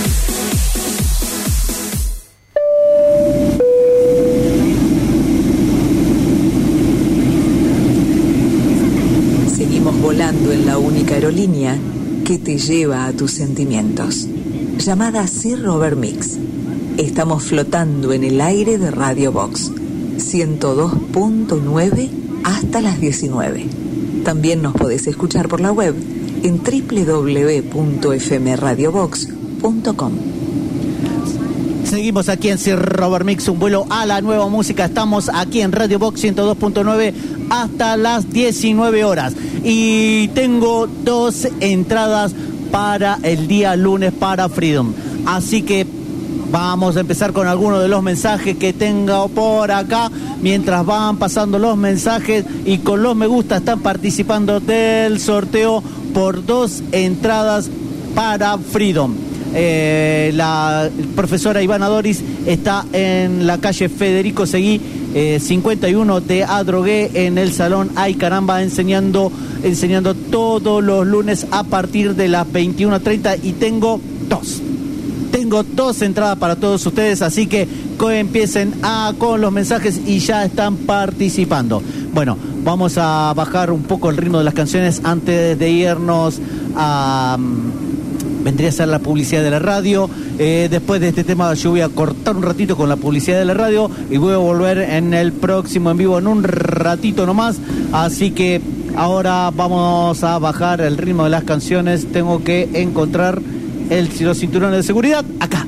Seguimos volando en la única aerolínea que te lleva a tus sentimientos. Llamada Sir Robert Mix. Estamos flotando en el aire de Radio Box ciento dos punto nueve hasta las diecinueve. También nos podés escuchar por la web en doble u doble u doble u punto f m radio box punto com. Seguimos aquí en Sir Robert Mix, un vuelo a la nueva música. Estamos aquí en Radio Box ciento dos punto nueve hasta las diecinueve horas. Y tengo dos entradas para el día lunes para Freedom. Así que vamos a empezar con algunos de los mensajes que tengo por acá. Mientras van pasando los mensajes y con los me gusta están participando del sorteo por dos entradas para Freedom. Eh, la profesora Ivana Doris está en la calle Federico Seguí, eh, cincuenta y uno de Adrogué, en el salón Ay Caramba, enseñando, enseñando todos los lunes a partir de las veintiuno treinta, y tengo dos. Tengo dos entradas para todos ustedes, así que empiecen a, con los mensajes y ya están participando. Bueno, vamos a bajar un poco el ritmo de las canciones antes de irnos a... vendría a ser la publicidad de la radio. Eh, después de este tema yo voy a cortar un ratito con la publicidad de la radio y voy a volver en el próximo en vivo en un ratito nomás. Así que ahora vamos a bajar el ritmo de las canciones. Tengo que encontrar el, los cinturones de seguridad. Acá.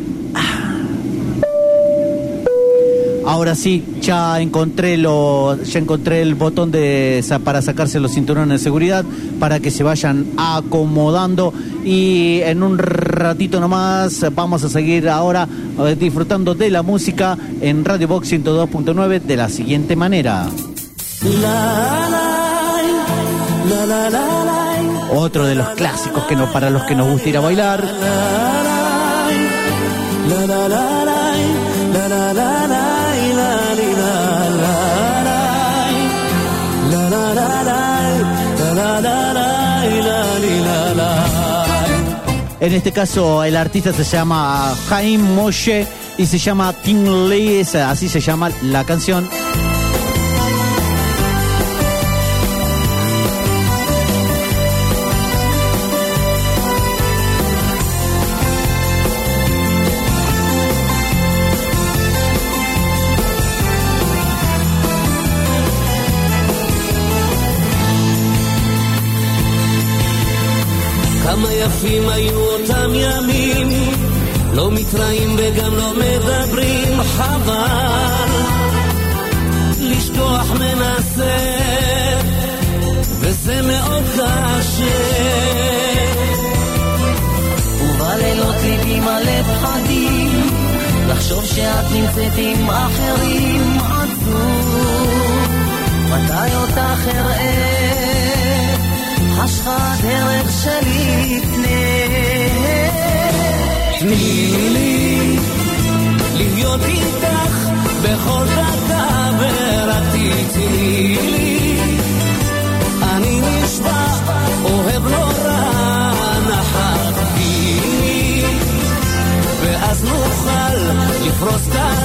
Ahora sí, ya encontré lo, ya encontré el botón de para sacarse los cinturones de seguridad para que se vayan acomodando, y en un ratito nomás vamos a seguir ahora eh, disfrutando de la música en Radio Box ciento dos punto nueve de la siguiente manera. La, la, la, la, la, otro de los clásicos que no, para los que nos gusta ir a bailar. La, la, la, la, la, la, la, la, la. En este caso el artista se llama Jaime Moshe y se llama Ting Lee, así se llama la canción. כמה יפים היו אותם ימים, לא מתראים וגם לא מדברים, חבל לשכוח מנסה וזה מאוד קשה, ובלילות ליבי מלא פחדים לחשוב שאת נמצאת עם אחרים, עצוב מתי אותך אראה השחת דרך שלי תנה, תני לי להיות איתך בכל דקה ורק תתני לי, אני נשבע אוהב לא רע, נחת בי ואז נוכל לפרוס את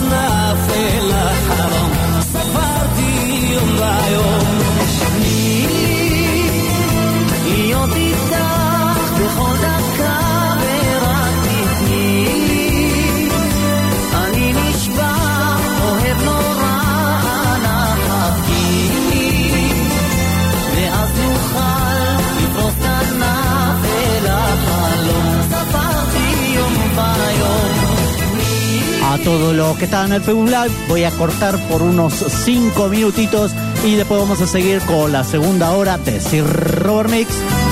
todos los que estaban en el Facebook Live. Voy a cortar por unos cinco minutitos y después vamos a seguir con la segunda hora de Sir Robert Mix.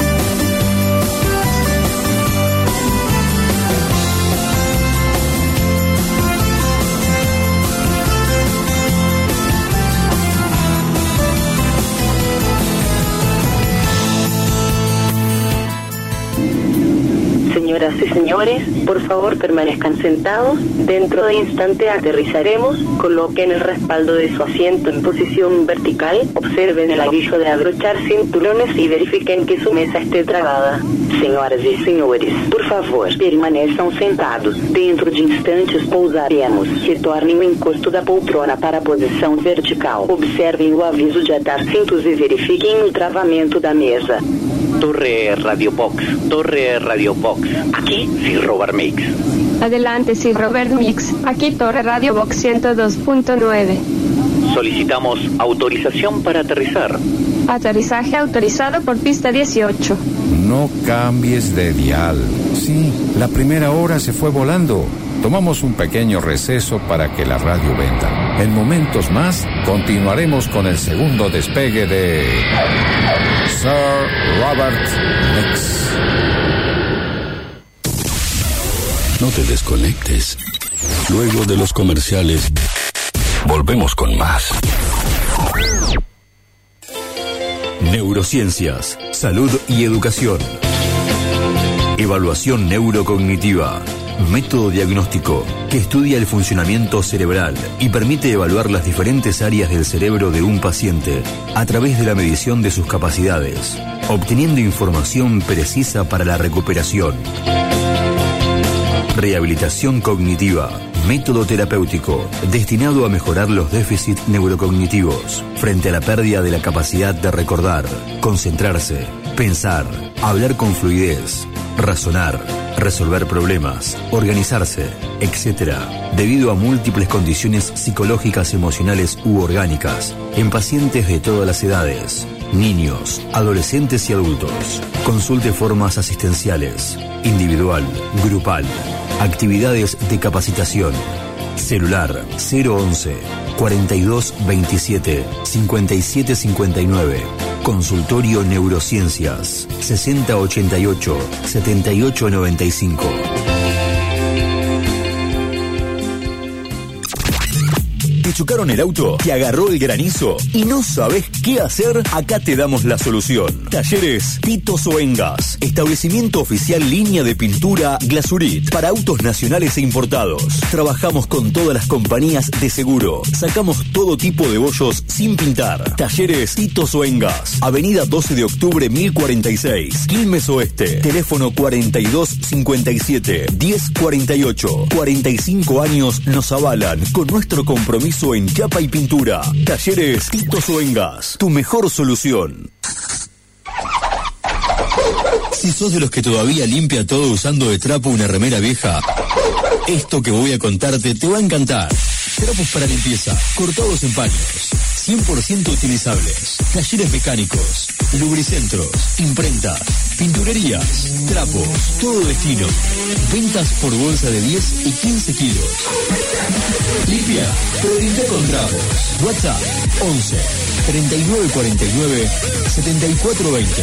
Señoras y señores, por favor permanezcan sentados. Dentro de instante aterrizaremos. Coloquen el respaldo de su asiento en posición vertical. Observen el aviso de abrochar cinturones y verifiquen que su mesa esté trabada. Senhoras e senhores, por favor, permaneçam sentados. Dentro de instantes pousaremos. Retornem o encosto da poltrona para a posição vertical. Observem o aviso de atar cintos e verifiquem o travamento da mesa. Torre Radio Box, Torre Radio Box. Aquí Sir Robert Mix. Adelante, Sir Robert Mix. Aquí Torre Radio Box ciento dos punto nueve. Solicitamos autorización para aterrizar. Aterrizaje autorizado por pista dieciocho. No cambies de dial. Sí, la primera hora se fue volando. Tomamos un pequeño receso para que la radio venda. En momentos más, continuaremos con el segundo despegue de Sir Robert Mix. No te desconectes. Luego de los comerciales, volvemos con más. Neurociencias, salud y educación. Evaluación neurocognitiva. Método diagnóstico que estudia el funcionamiento cerebral y permite evaluar las diferentes áreas del cerebro de un paciente a través de la medición de sus capacidades, obteniendo información precisa para la recuperación. Rehabilitación cognitiva, método terapéutico destinado a mejorar los déficits neurocognitivos frente a la pérdida de la capacidad de recordar, concentrarse, pensar, hablar con fluidez, razonar, resolver problemas, organizarse, etcétera, debido a múltiples condiciones psicológicas, emocionales u orgánicas en pacientes de todas las edades, niños, adolescentes y adultos. Consulte formas asistenciales, individual, grupal, actividades de capacitación. Celular cero once, cuarenta y dos veintisiete, cincuenta y siete cincuenta y nueve. Consultorio Neurociencias sesenta ochenta y ocho, setenta y ocho noventa y cinco. ¿Te chocaron el auto? ¿Te agarró el granizo? ¿Y no sabes qué hacer? Acá te damos la solución. Talleres Tito Soengas. Establecimiento oficial línea de pintura Glasurit para autos nacionales e importados. Trabajamos con todas las compañías de seguro. Sacamos todo tipo de bollos sin pintar. Talleres Tito Soengas. Avenida doce de octubre mil cuarenta y seis. Quilmes Oeste. Teléfono cuarenta y dos cincuenta y siete, diez cuarenta y ocho. cuarenta y cinco años nos avalan con nuestro compromiso en chapa y pintura. Talleres Tito Soengas, tu mejor solución. Si sos de los que todavía limpia todo usando de trapo una remera vieja, esto que voy a contarte te va a encantar. Trapos para limpieza, cortados en paños, cien por ciento utilizables. Talleres mecánicos, lubricentros, imprentas, pinturerías, trapos, todo destino. Ventas por bolsa de diez y quince kilos. Limpia, pero limpia con trapos. WhatsApp once, treinta y nueve cuarenta y nueve, setenta y cuatro veinte.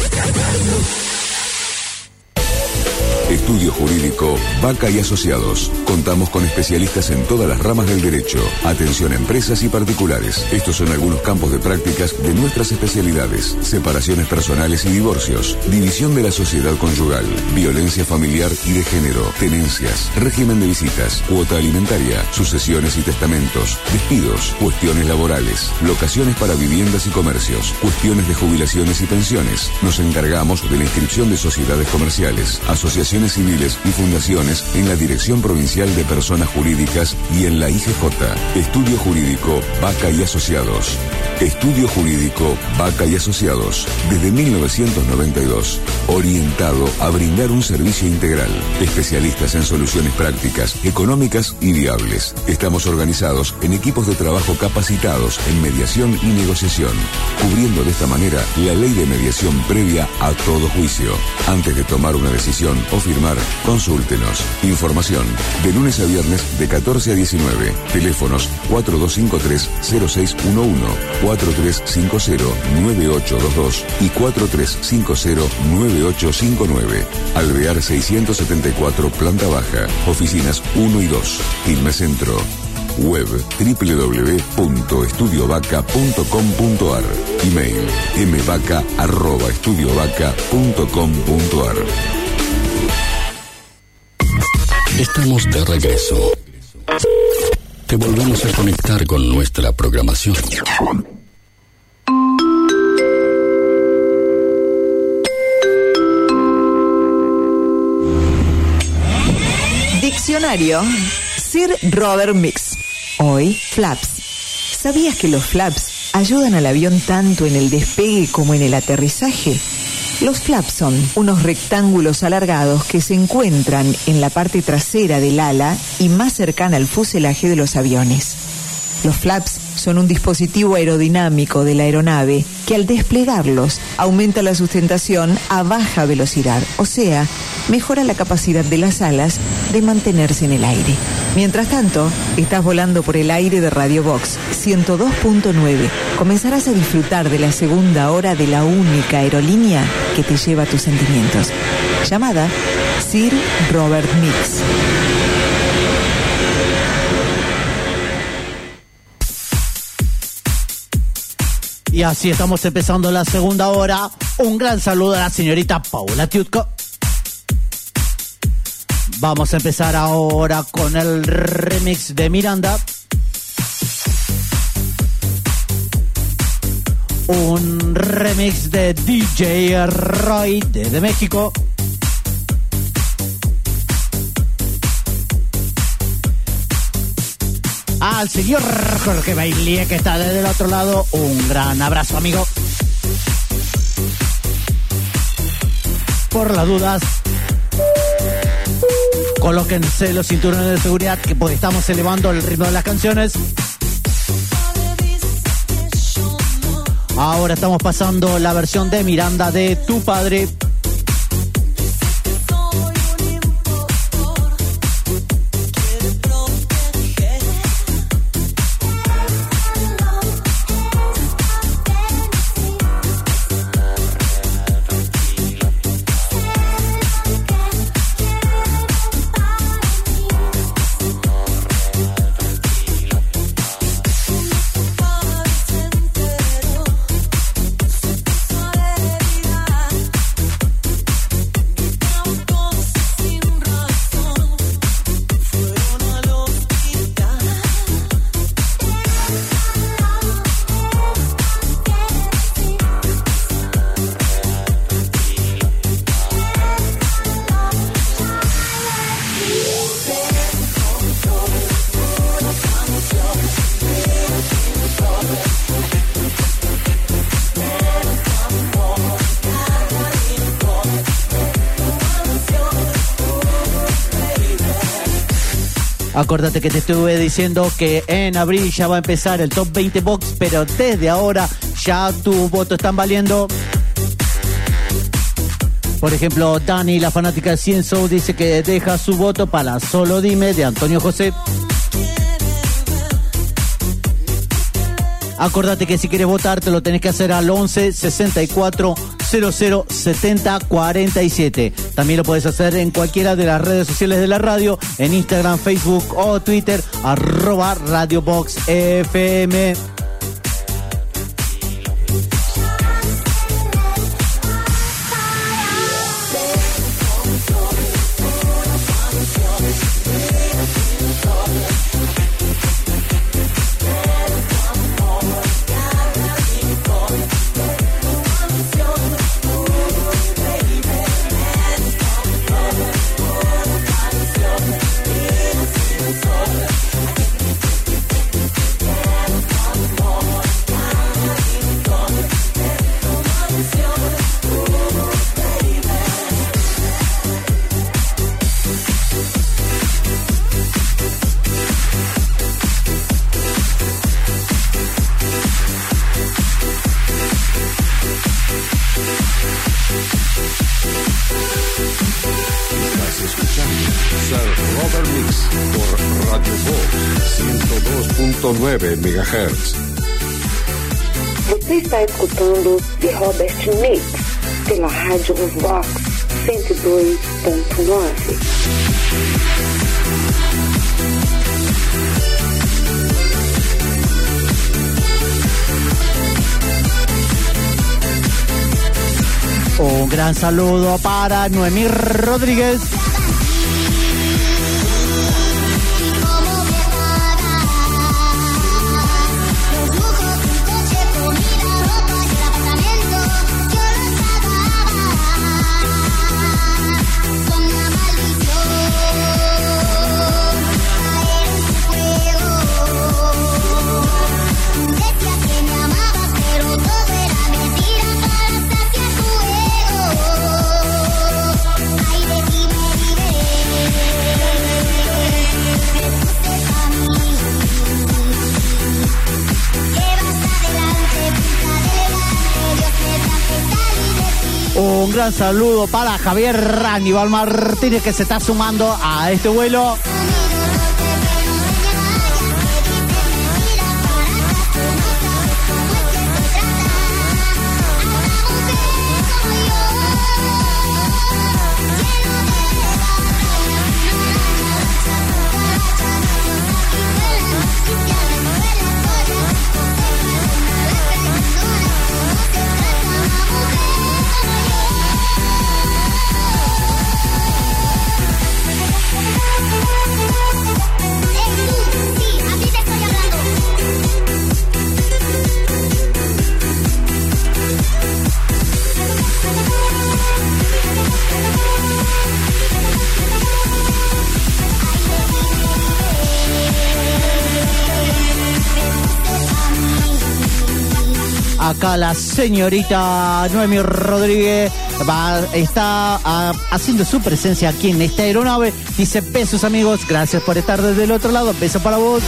Estudio Jurídico Vaca y Asociados. Contamos con especialistas en todas las ramas del derecho. Atención a empresas y particulares. Estos son algunos campos de prácticas de nuestras especialidades. Separaciones personales y divorcios. División de la sociedad conyugal. Violencia familiar y de género. Tenencias. Régimen de visitas. Cuota alimentaria. Sucesiones y testamentos. Despidos. Cuestiones laborales. Locaciones para viviendas y comercios. Cuestiones de jubilaciones y pensiones. Nos encargamos de la inscripción de sociedades comerciales, asociaciones civiles y fundaciones en la Dirección Provincial de Personas Jurídicas y en la I G J. Estudio Jurídico Vaca y Asociados. Estudio Jurídico Vaca y Asociados. Desde mil novecientos noventa y dos. Orientado a brindar un servicio integral. Especialistas en soluciones prácticas, económicas y viables. Estamos organizados en equipos de trabajo capacitados en mediación y negociación, cubriendo de esta manera la ley de mediación previa a todo juicio. Antes de tomar una decisión, oficial firmar, consúltenos. Información de lunes a viernes de catorce a diecinueve. Teléfonos cuatro dos cinco tres cero seis uno uno, cuatro tres cinco cero nueve ocho dos dos y cuatro tres cinco cero nueve ocho cinco nueve. Alvear seiscientos setenta y cuatro, planta baja. Oficinas uno y dos. Quilmes Centro. Web doble u doble u doble u punto estudio vaca punto com punto a r. Email mvaca arroba estudiovaca punto com punto a r. Estamos de regreso. Te volvemos a conectar con nuestra programación. Diccionario Sir Robert Mix. Hoy, flaps. ¿Sabías que los flaps ayudan al avión tanto en el despegue como en el aterrizaje? Los flaps son unos rectángulos alargados que se encuentran en la parte trasera del ala y más cercana al fuselaje de los aviones. Los flaps son un dispositivo aerodinámico de la aeronave que al desplegarlos aumenta la sustentación a baja velocidad, o sea, mejora la capacidad de las alas de mantenerse en el aire. Mientras tanto, estás volando por el aire de Radio Box ciento dos punto nueve. Comenzarás a disfrutar de la segunda hora de la única aerolínea que te lleva a tus sentimientos. Llamada Sir Robert Mix. Y así estamos empezando la segunda hora. Un gran saludo a la señorita Paula Tiutko. Vamos a empezar ahora con el remix de Miranda. Un remix de D J Roy desde México. Al señor Jorge Bailía, que está desde el otro lado, un gran abrazo, amigo. Por las dudas, colóquense los cinturones de seguridad, que pues estamos elevando el ritmo de las canciones. Ahora estamos pasando la versión de Miranda de Tu Padre. Acuérdate que te estuve diciendo que en abril ya va a empezar el Top veinte Box, pero desde ahora ya tus votos están valiendo. Por ejemplo, Dani, la fanática de Cienzo, dice que deja su voto para Solo Dime de Antonio José. Acordate que si quieres votar te lo tenés que hacer al once sesenta y cuatro cero cero setenta cuarenta y siete. También lo puedes hacer en cualquiera de las redes sociales de la radio, en Instagram, Facebook o Twitter, arroba Radio Box F M. ciento dos punto nueve megahertz. Você está escutando The Robert Mix pela Rádio Vox cento e dois ponto nove. Un gran saludo para Noemí Rodríguez. Un gran saludo para Javier Aníbal Martínez, que se está sumando a este vuelo. Acá la señorita Noemí Rodríguez va, está a, haciendo su presencia aquí en esta aeronave. Dice: besos amigos, gracias por estar desde el otro lado, beso para vos.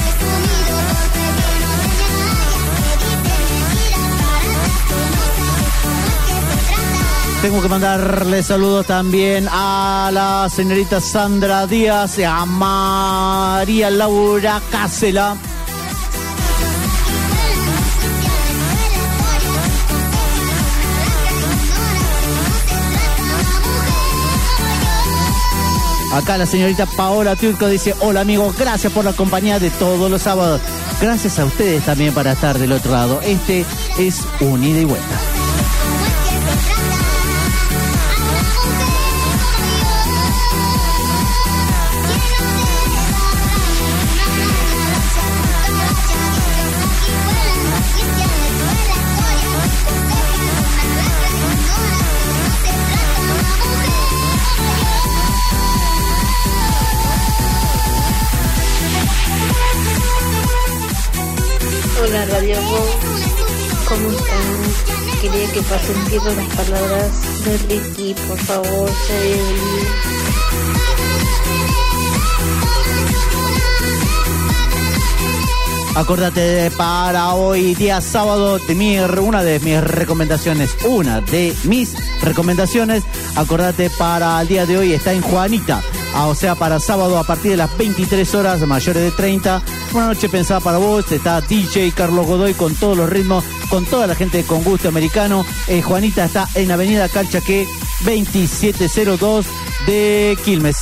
Tengo que mandarle saludos también a la señorita Sandra Díaz y a María Laura Casela. Acá la señorita Paola Turco dice: hola amigos, gracias por la compañía de todos los sábados. Gracias a ustedes también para estar del otro lado. Este es un ida y vuelta. Hola Radio Vox, ¿cómo están? Quería que pasen viendo las palabras de Ricky, por favor, se Acordate para hoy, día sábado, de mi, una de mis recomendaciones, una de mis recomendaciones, acordate para el día de hoy está en Juanita, ah, o sea, para sábado a partir de las veintitrés horas, mayores de treinta, una noche pensada para vos, está D J Carlos Godoy con todos los ritmos, con toda la gente con gusto americano. eh, Juanita está en Avenida Calchaquí veintisiete cero dos de Quilmes.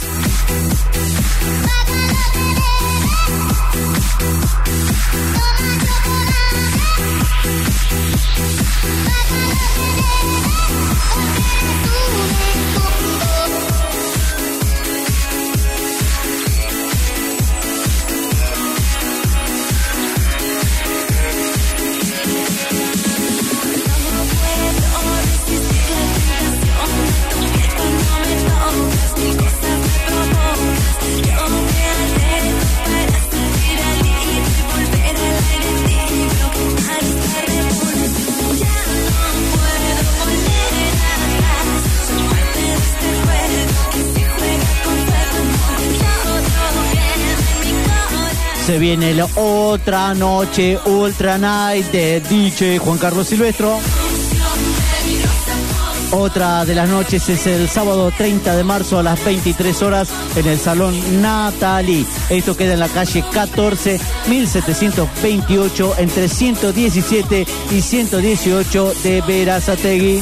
Se viene la otra noche Ultra Night de D J Juan Carlos Silvestro. Otra de las noches es el sábado treinta de marzo a las veintitrés horas en el Salón Nathalie. Esto queda en la calle catorce, mil setecientos veintiocho, entre ciento diecisiete y ciento dieciocho de Berazategui.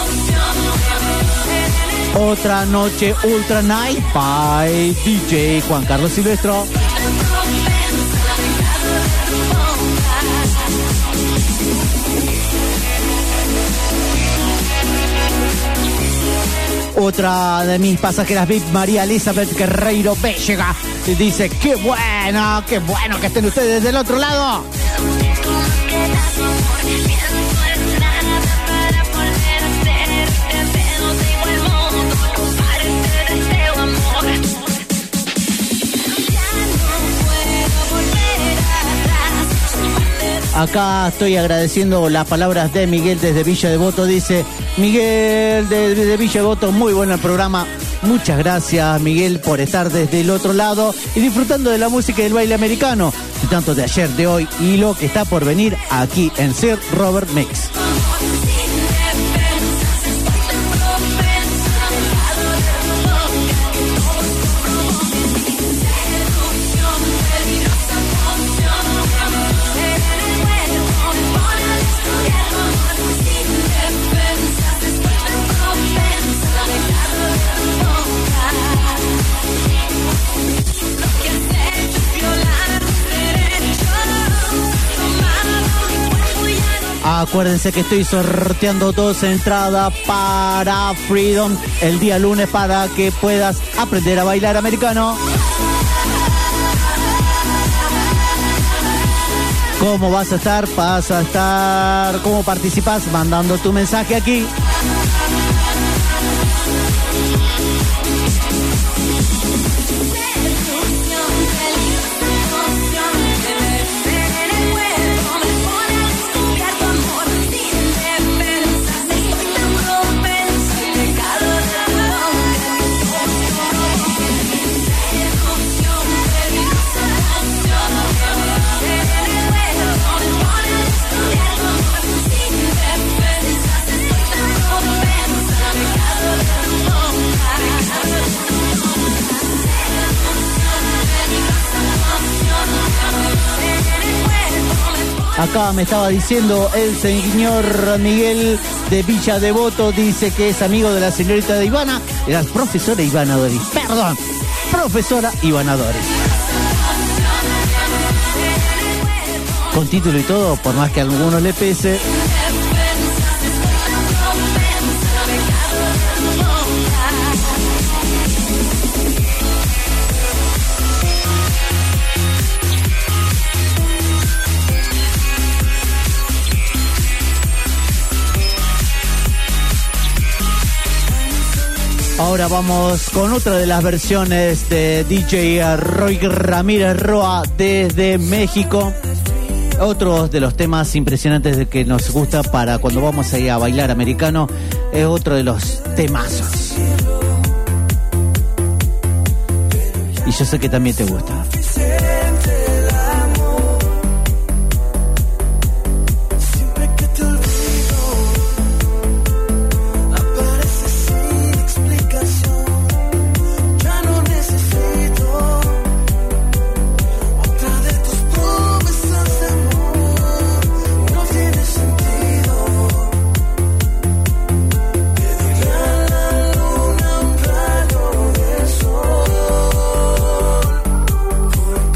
Otra noche Ultra Night by D J Juan Carlos Silvestro. Otra de mis pasajeras V I P, María Elizabeth Guerreiro Bellega, dice: qué bueno, qué bueno que estén ustedes del otro lado. Acá estoy agradeciendo las palabras de Miguel desde Villa Devoto. Dice: Miguel de, de Villa Devoto, muy bueno el programa. Muchas gracias, Miguel, por estar desde el otro lado y disfrutando de la música y del baile americano, tanto de ayer, de hoy y lo que está por venir aquí en Sir Robert Mix. Acuérdense que estoy sorteando dos entradas para Freedom el día lunes para que puedas aprender a bailar americano. ¿Cómo vas a estar? Vas a estar... ¿Cómo participas? Mandando tu mensaje aquí. Acá me estaba diciendo el señor Miguel de Villa Devoto, dice que es amigo de la señorita de Ivana, de la profesora Ivana Doris. Perdón, profesora Ivana Doris. Con título y todo, por más que a algunos le pese. Ahora vamos con otra de las versiones de D J Roy Ramírez Roa desde México. Otro de los temas impresionantes de que nos gusta para cuando vamos a ir a bailar americano. Es otro de los temazos. Y yo sé que también te gusta. Por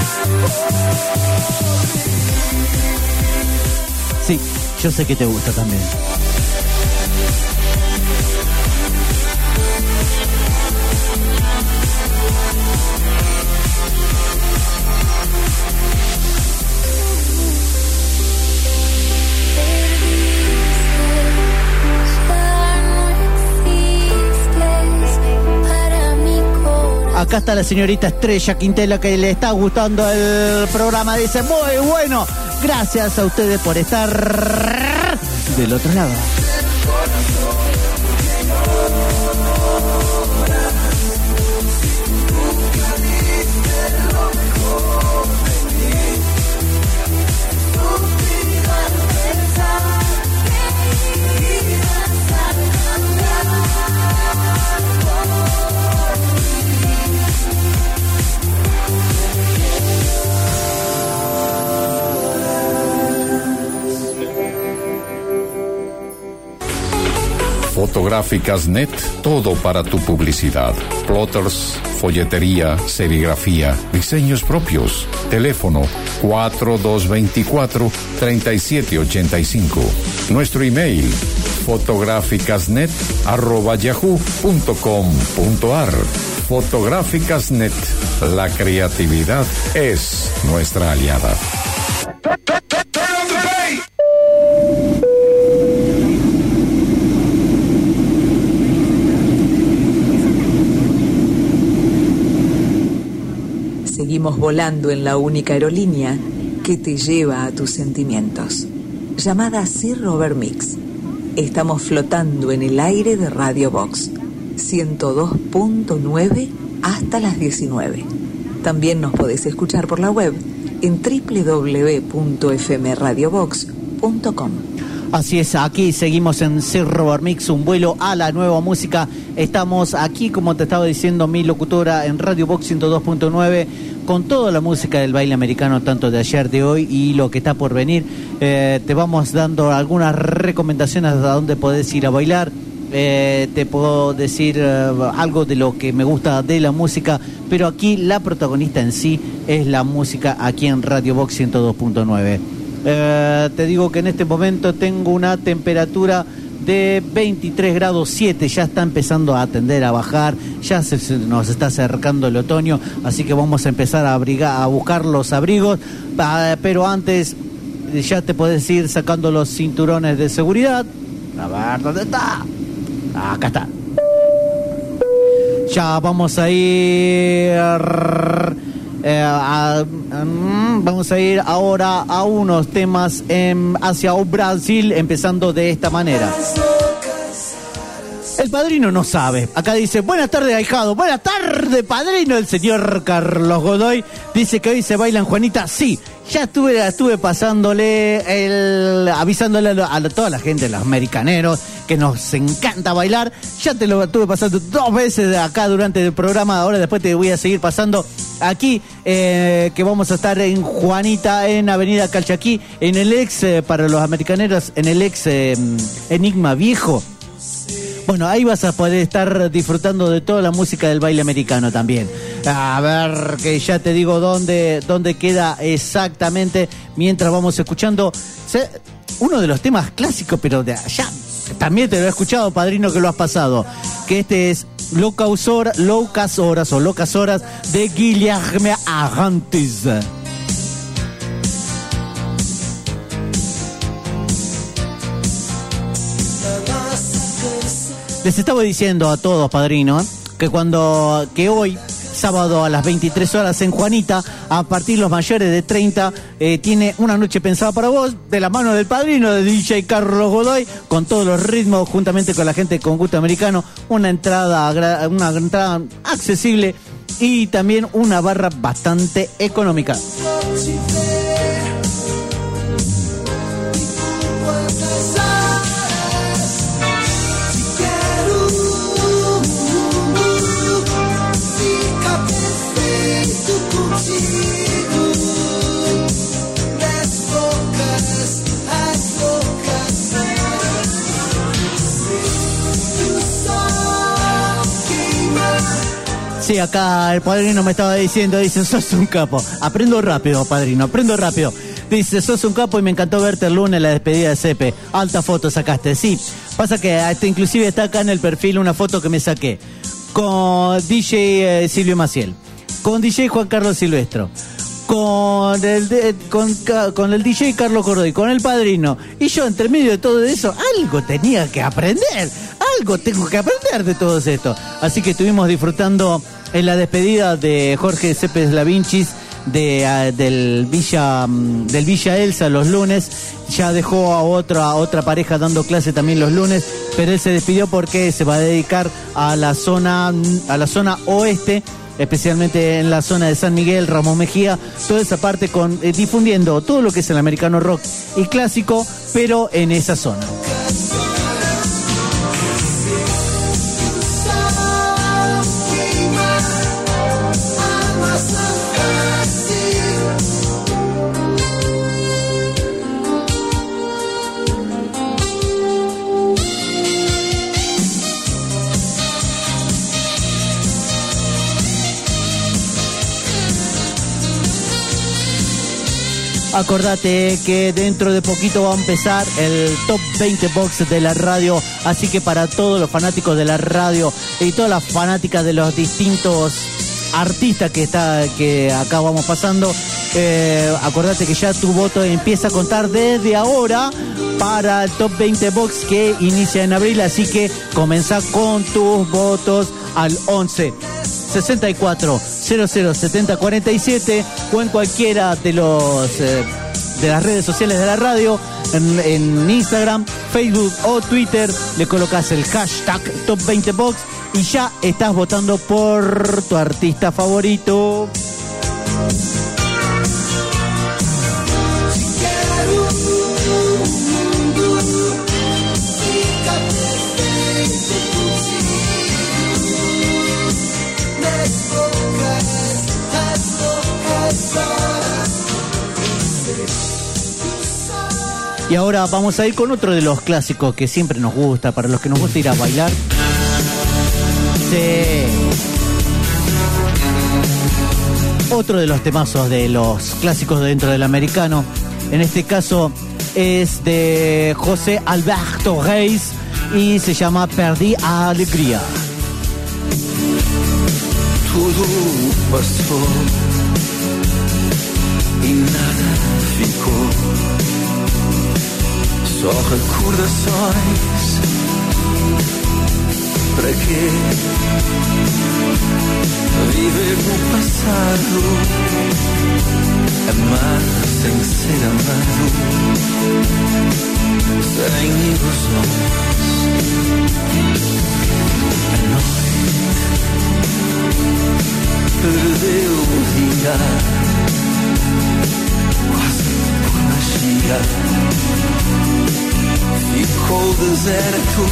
Sí, yo sé que te gusta también. Acá está la señorita Estrella Quintela, que le está gustando el programa. Dice, muy bueno. Gracias a ustedes por estar del otro lado. Fotográficas Net, todo para tu publicidad. Plotters, folletería, serigrafía, diseños propios. Teléfono cuatro dos dos cuatro, tres siete ocho cinco. Nuestro email fotográficasnet arroba yahoo punto com punto ar. Fotográficas Net, la creatividad es nuestra aliada. Seguimos volando en la única aerolínea que te lleva a tus sentimientos. Llamada Sir Robert Mix. Estamos flotando en el aire de Radio Box ciento dos punto nueve hasta las diecinueve. También nos podés escuchar por la web en doble u doble u doble u punto f m radio box punto com. Así es, aquí seguimos en Sir Robert Mix, un vuelo a la nueva música. Estamos aquí, como te estaba diciendo mi locutora, en Radio Box ciento dos punto nueve, con toda la música del baile americano, tanto de ayer, de hoy y lo que está por venir. Eh, te vamos dando algunas recomendaciones a dónde podés ir a bailar. Eh, te puedo decir eh, algo de lo que me gusta de la música, pero aquí la protagonista en sí es la música aquí en Radio Box ciento dos punto nueve. Eh, te digo que en este momento tengo una temperatura de veintitrés grados siete, ya está empezando a tender a bajar, ya se, se nos está acercando el otoño, así que vamos a empezar a, abrigar, a buscar los abrigos, uh, pero antes ya te puedes ir sacando los cinturones de seguridad. A ver, ¿dónde está? Acá está. Ya vamos a ir... Eh, a, um, vamos a ir ahora a unos temas en, hacia Brasil, empezando de esta manera. El padrino no sabe. Acá dice, buenas tardes, ahijado. Buenas tardes, padrino. El señor Carlos Godoy dice que hoy se baila en Juanita. Sí, ya estuve, estuve pasándole, el, avisándole a, a, a toda la gente, los americaneros, que nos encanta bailar. Ya te lo estuve pasando dos veces de acá durante el programa. Ahora después te voy a seguir pasando aquí, eh, que vamos a estar en Juanita, en Avenida Calchaquí, en el ex, eh, para los americaneros, en el ex eh, Enigma Viejo. Bueno, ahí vas a poder estar disfrutando de toda la música del baile americano también. A ver, que ya te digo dónde, dónde queda exactamente, mientras vamos escuchando uno de los temas clásicos, pero de allá. También te lo he escuchado, padrino, que lo has pasado. Que este es Locas Horas, Locas Horas o Locas Horas de Guilherme Arantes. Les estaba diciendo a todos, padrino, que cuando, que hoy, sábado a las veintitrés horas en Juanita, a partir de los mayores de treinta, eh, tiene una noche pensada para vos, de la mano del padrino, de D J Carlos Godoy, con todos los ritmos, juntamente con la gente con gusto americano, una entrada, una entrada accesible y también una barra bastante económica. Sí, Sí, acá el padrino me estaba diciendo, dice, sos un capo. Aprendo rápido, padrino, aprendo rápido. Dice, sos un capo y me encantó verte el lunes en la despedida de Cepe. Alta foto sacaste, sí. Pasa que este, inclusive está acá en el perfil una foto que me saqué con D J eh, Silvio Maciel, con D J Juan Carlos Silvestro, con el, de, con, con el D J Carlos Cordoy, con el padrino. Y yo, entre medio de todo eso, algo tenía que aprender. Algo tengo que aprender de todo esto. Así que estuvimos disfrutando en la despedida de Jorge Cepes Lavinchis de, uh, del, Villa, um, del Villa Elsa los lunes. Ya dejó a otra, a otra pareja dando clase también los lunes, pero él se despidió porque se va a dedicar a la zona, a la zona oeste, especialmente en la zona de San Miguel, Ramón Mejía, toda esa parte con eh, difundiendo todo lo que es el americano rock y clásico, pero en esa zona. Acordate que dentro de poquito va a empezar el Top veinte Box de la radio, así que para todos los fanáticos de la radio y todas las fanáticas de los distintos artistas que está que acá vamos pasando, eh, acordate que ya tu voto empieza a contar desde ahora para el Top veinte Box que inicia en abril, así que comenzá con tus votos al once sesenta y cuatro cero cero setenta cuarenta y siete o en cualquiera de los eh, de las redes sociales de la radio, en, en Instagram, Facebook o Twitter, le colocas el hashtag Top veinte Box y ya estás votando por tu artista favorito. Y ahora vamos a ir con otro de los clásicos que siempre nos gusta, para los que nos gusta ir a bailar. Sí. Otro de los temazos de los clásicos dentro del americano, en este caso es de José Alberto Reis y se llama Perdí Alegría. Tudo passou e nada ficou. Só recordações. Para quê? Viver no passado, amar sem ser amado, sem ilusões. A noite perdeu o dia, quase por magia. Ficou deserto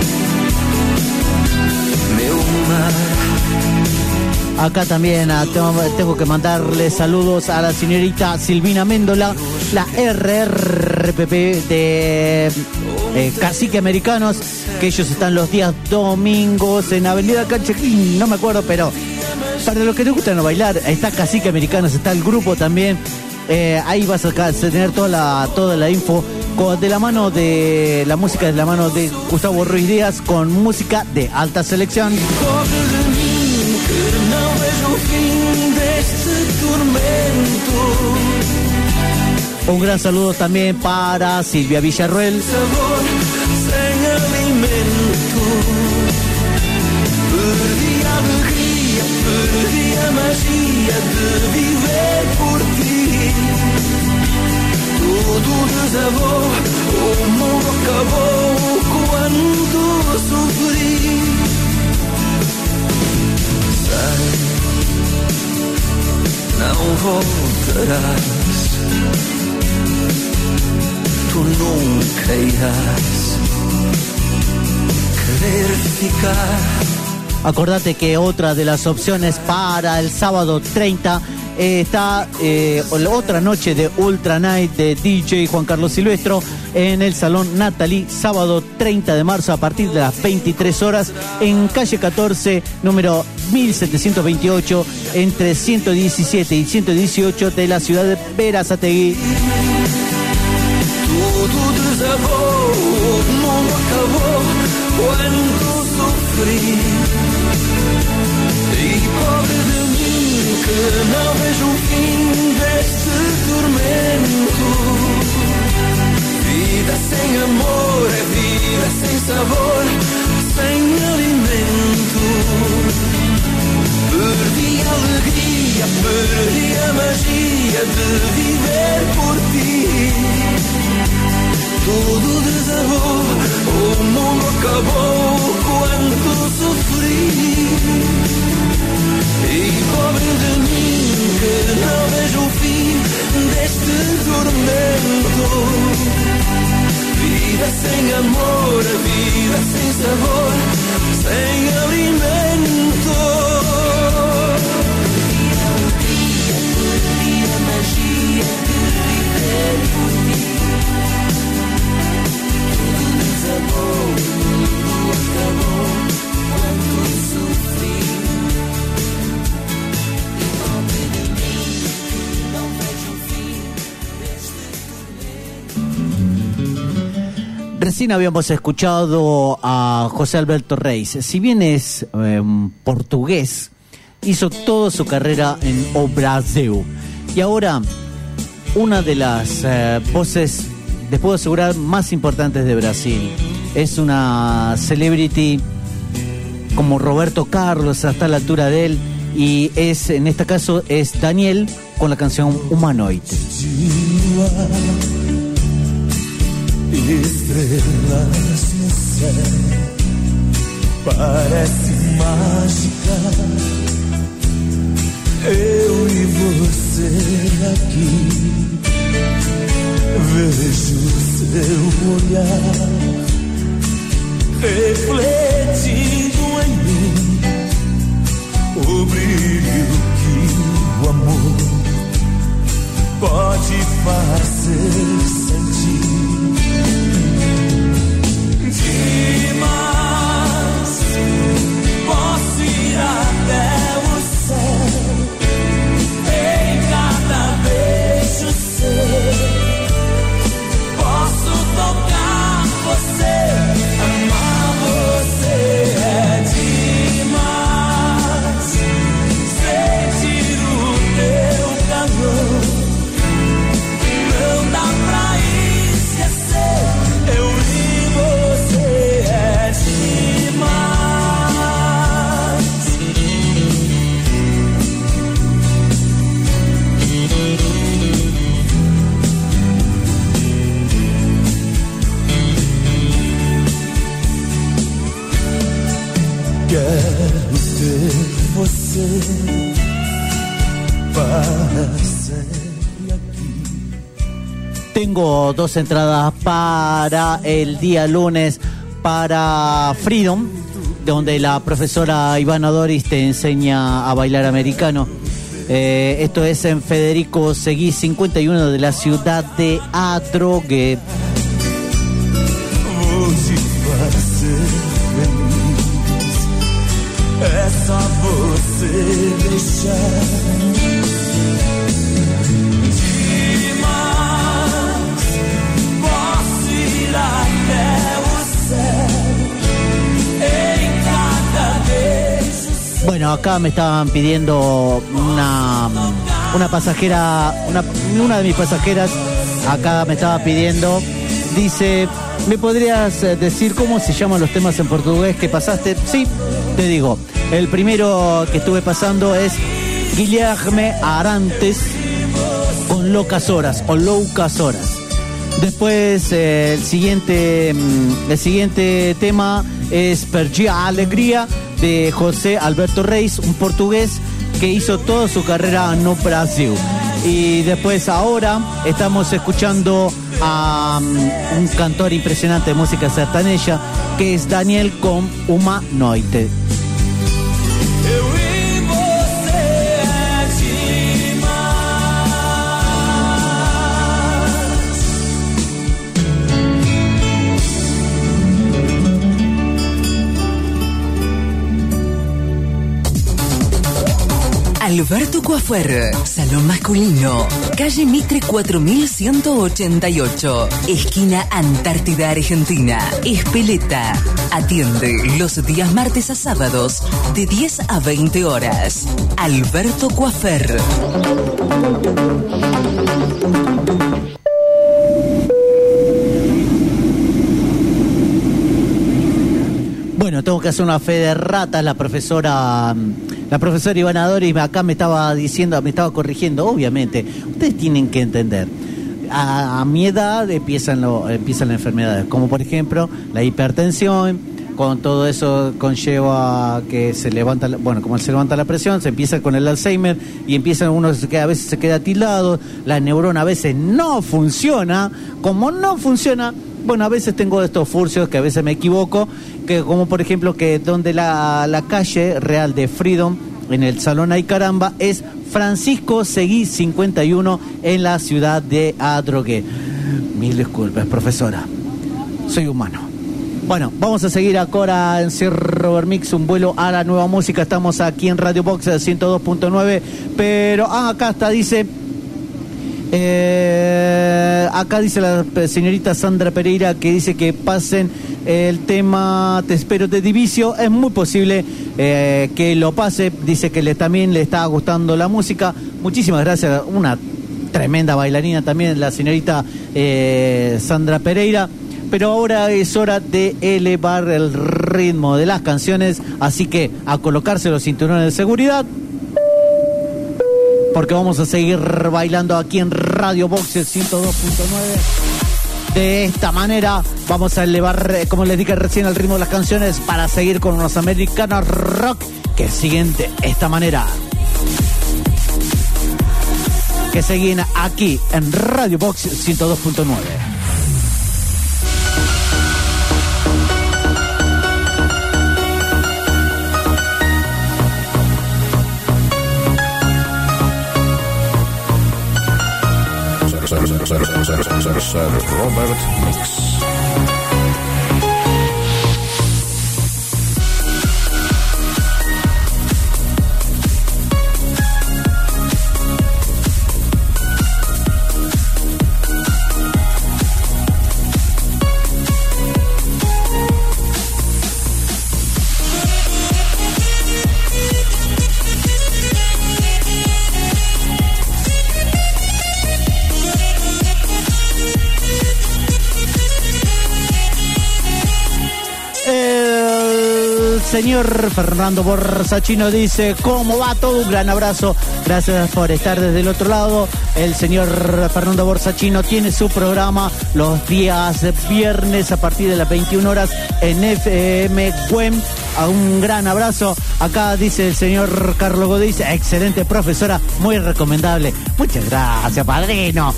meu mar. Acá también a, tengo que mandarle saludos a la señorita Silvina Méndola, la R R P P de eh, Cacique Americanos, que ellos están los días domingos en Avenida Canchequín, no me acuerdo, pero para los que les gustan bailar, está Cacique Americanos, está el grupo también. Eh, ahí vas a tener toda la, toda la info con, de la mano de la música, de la mano de Gustavo Ruiz Díaz, con música de alta selección. Un gran saludo también para Silvia Villarruel. Tudo desabou, o mundo acabou quando sofri. Sei, não voltarás, tu nunca irás querer ficar. Acordate que otra de las opciones para el sábado treinta eh, está eh, otra noche de Ultra Night de D J Juan Carlos Silvestro en el Salón Natalie, sábado treinta de marzo a partir de las veintitrés horas en calle catorce, número mil setecientos veintiocho, entre ciento diecisiete y ciento dieciocho de la ciudad de Berazategui. Tudo desabou, o mundo acabou quando sofri. E pobre de mim que não vejo o fim deste tormento. Vida sem amor é vida sem sabor, sem alimento. Perdi a alegria, perdi a magia de viver por ti. Tudo desabou, o mundo acabou quando sofri. E pobre de mim que não vejo o fim deste tormento. Vida sem amor, vida sem sabor, sem alimento. Perdi a alegria, perdi a magia de viver por ti. Desabou, o mundo acabou quando sofri. E pobre de mim que não vejo o fim deste tormento. Recién habíamos escuchado a José Alberto Reis. Si bien es eh, portugués, hizo toda su carrera en O Brasil. Y ahora, una de las eh, voces, les puedo asegurar, más importantes de Brasil. Es una celebrity como Roberto Carlos, hasta la altura de él. Y es, en este caso, es Daniel con la canción Humanoid. Estrelas no céu, parece mágica. Eu e você aqui, vejo seu olhar refletindo em mim o brilho que o amor pode fazer sentir. Demais, posso ir até o céu em cada beijo seu. Posso tocar você, amar você, é demais. Sentir o teu calor, não dá pra esquecer. Eu e você, é demais. Quero ter você para sempre aqui. Tengo dos entradas para el día lunes para Freedom, donde la profesora Ivana Doris te enseña a bailar americano. Eh, esto es en Federico Seguí cincuenta y uno de la ciudad de Adrogué. Hoje vai ser feliz, é só você deixar. Demais, posso ir até o céu em cada beijo. Bueno, acá me estaban pidiendo una, una pasajera, una, una de mis pasajeras, acá me estaba pidiendo, dice, ¿me podrías decir cómo se llaman los temas en portugués que pasaste? Sí, te digo, el primero que estuve pasando es Guilherme Arantes con Locas Horas o Loucas Horas. Después eh, el siguiente el siguiente tema es Perdi a Alegria de José Alberto Reis, un portugués que hizo toda su carrera no Brasil. Y después ahora estamos escuchando a um, un cantor impresionante de música sertaneja que es Daniel con Humanoide. Eu e você é demais. Alberto Coafer, salón masculino, calle Mitre cuatro mil ciento ochenta y ocho, esquina Antártida Argentina, Espeleta. Atiende los días martes a sábados de diez a veinte horas. Alberto Coafer. Bueno, tengo que hacer una fe de ratas. La profesora la profesora Ivana Dori acá me estaba diciendo, me estaba corrigiendo. Obviamente, ustedes tienen que entender, a, a mi edad empiezan, lo, empiezan las enfermedades, como por ejemplo la hipertensión. Con todo eso conlleva que se levanta, bueno, como se levanta la presión, se empieza con el Alzheimer y empieza uno que a veces se queda tildado, la neurona a veces no funciona. Como no funciona, bueno, a veces tengo estos furcios que a veces me equivoco, que como por ejemplo que donde la, la calle real de Freedom, en el Salón Ay Caramba, es Francisco Seguí cincuenta y uno en la ciudad de Adrogué. Mil disculpas, profesora, soy humano. Bueno, vamos a seguir ahora en Sir Robert Mix, un vuelo a la nueva música. Estamos aquí en Radio Box ciento dos punto nueve, pero ah, acá está, dice... Eh, acá dice la señorita Sandra Pereira que dice que pasen el tema Te espero de Divicio. Es muy posible eh, que lo pase. Dice que le, también le está gustando la música. Muchísimas gracias. Una tremenda bailarina también la señorita eh, Sandra Pereira. Pero ahora es hora de elevar el ritmo de las canciones, así que a colocarse los cinturones de seguridad, porque vamos a seguir bailando aquí en Radio Box ciento dos punto nueve. De esta manera vamos a elevar, como les dije recién, el ritmo de las canciones para seguir con unos americanos rock que siguen de esta manera. Que siguen aquí en Radio Box ciento dos punto nueve. Robert Mix. Señor Fernando Borsachino dice, ¿cómo va todo? Un gran abrazo, gracias por estar desde el otro lado. El señor Fernando Borsachino tiene su programa los días viernes a partir de las veintiuna horas en F M Cuen. Un gran abrazo. Acá dice el señor Carlos Godoy, dice, excelente profesora, muy recomendable. Muchas gracias, padrino.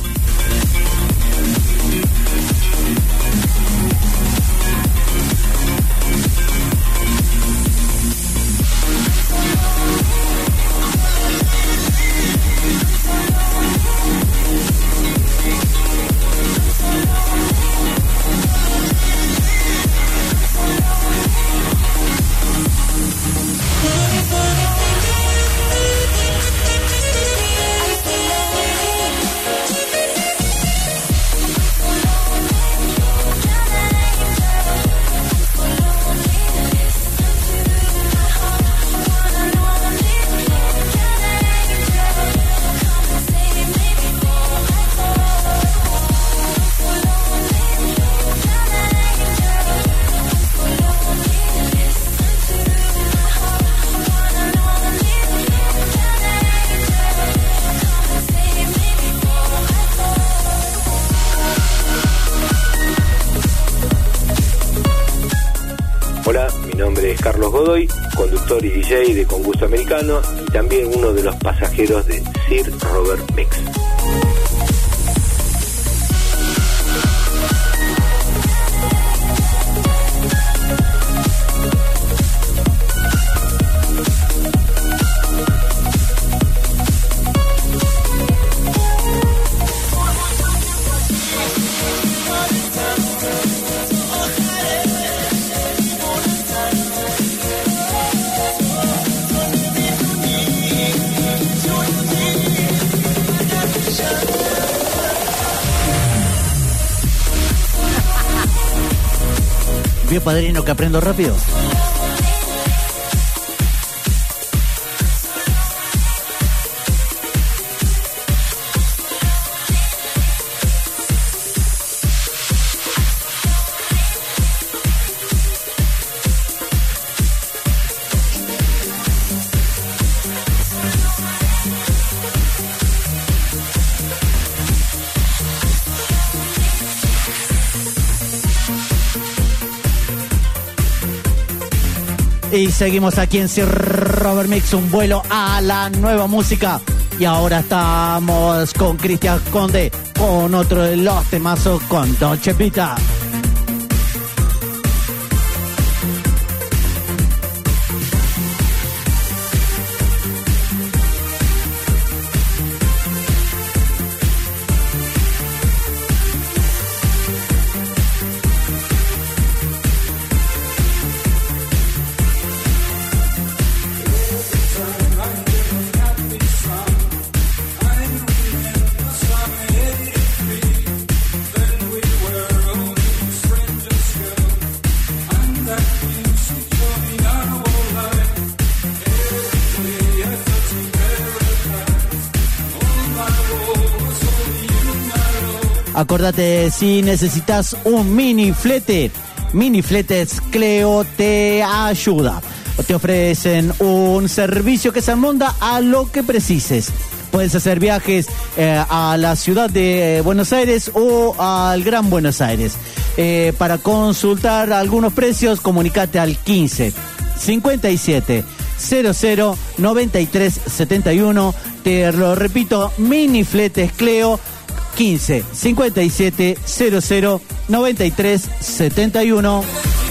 Carlos Godoy, conductor y D J de Con Gusto Americano y también uno de los pasajeros de Sir Robert Mix. ¿Vio, padrino, que aprendo rápido? Y seguimos aquí en Sir Robert Mix, un vuelo a la nueva música. Y ahora estamos con Cristian Conde, con otro de los temazos, con Dolce Vita. Acordate, si necesitas un mini flete, Mini Fletes Cleo te ayuda. Te ofrecen un servicio que se amonda a lo que precises. Puedes hacer viajes eh, a la ciudad de Buenos Aires o al Gran Buenos Aires. Eh, para consultar algunos precios, comunicate al quince cincuenta y siete cero cero noventa y tres setenta y uno. Te lo repito, Mini Fletes Cleo, quince cincuenta y siete cero cero noventa y tres setenta y uno.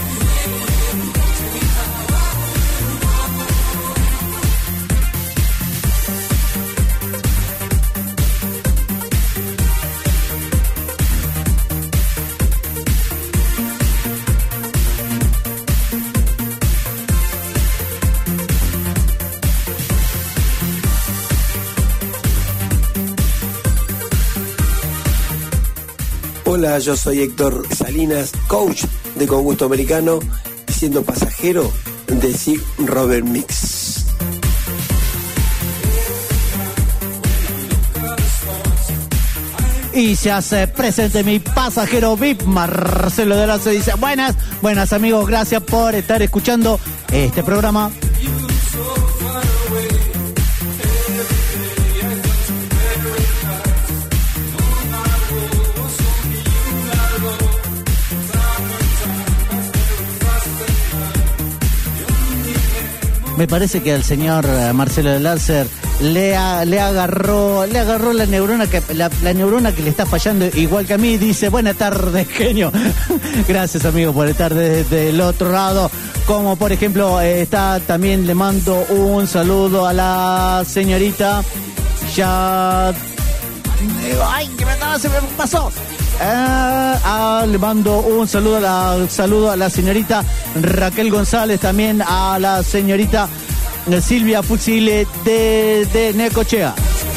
Hola, yo soy Héctor Salinas, coach de Con Gusto Americano y siendo pasajero de Sir Robert Mix. Y se hace presente mi pasajero V I P, Marcelo de Lazo, dice: buenas, buenas amigos, gracias por estar escuchando este programa. Me parece que al señor Marcelo de Láser le, a, le agarró le agarró la neurona que la, la neurona que le está fallando, igual que a mí. Dice: buenas tardes, genio. Gracias, amigo, por estar desde el otro lado. Como por ejemplo, eh, está también le mando un saludo a la señorita ya. Ay, que me, se me pasó. Eh, ah, le mando un saludo a la saludo a la señorita Raquel González, también a la señorita Silvia Fuxile de, de Necochea.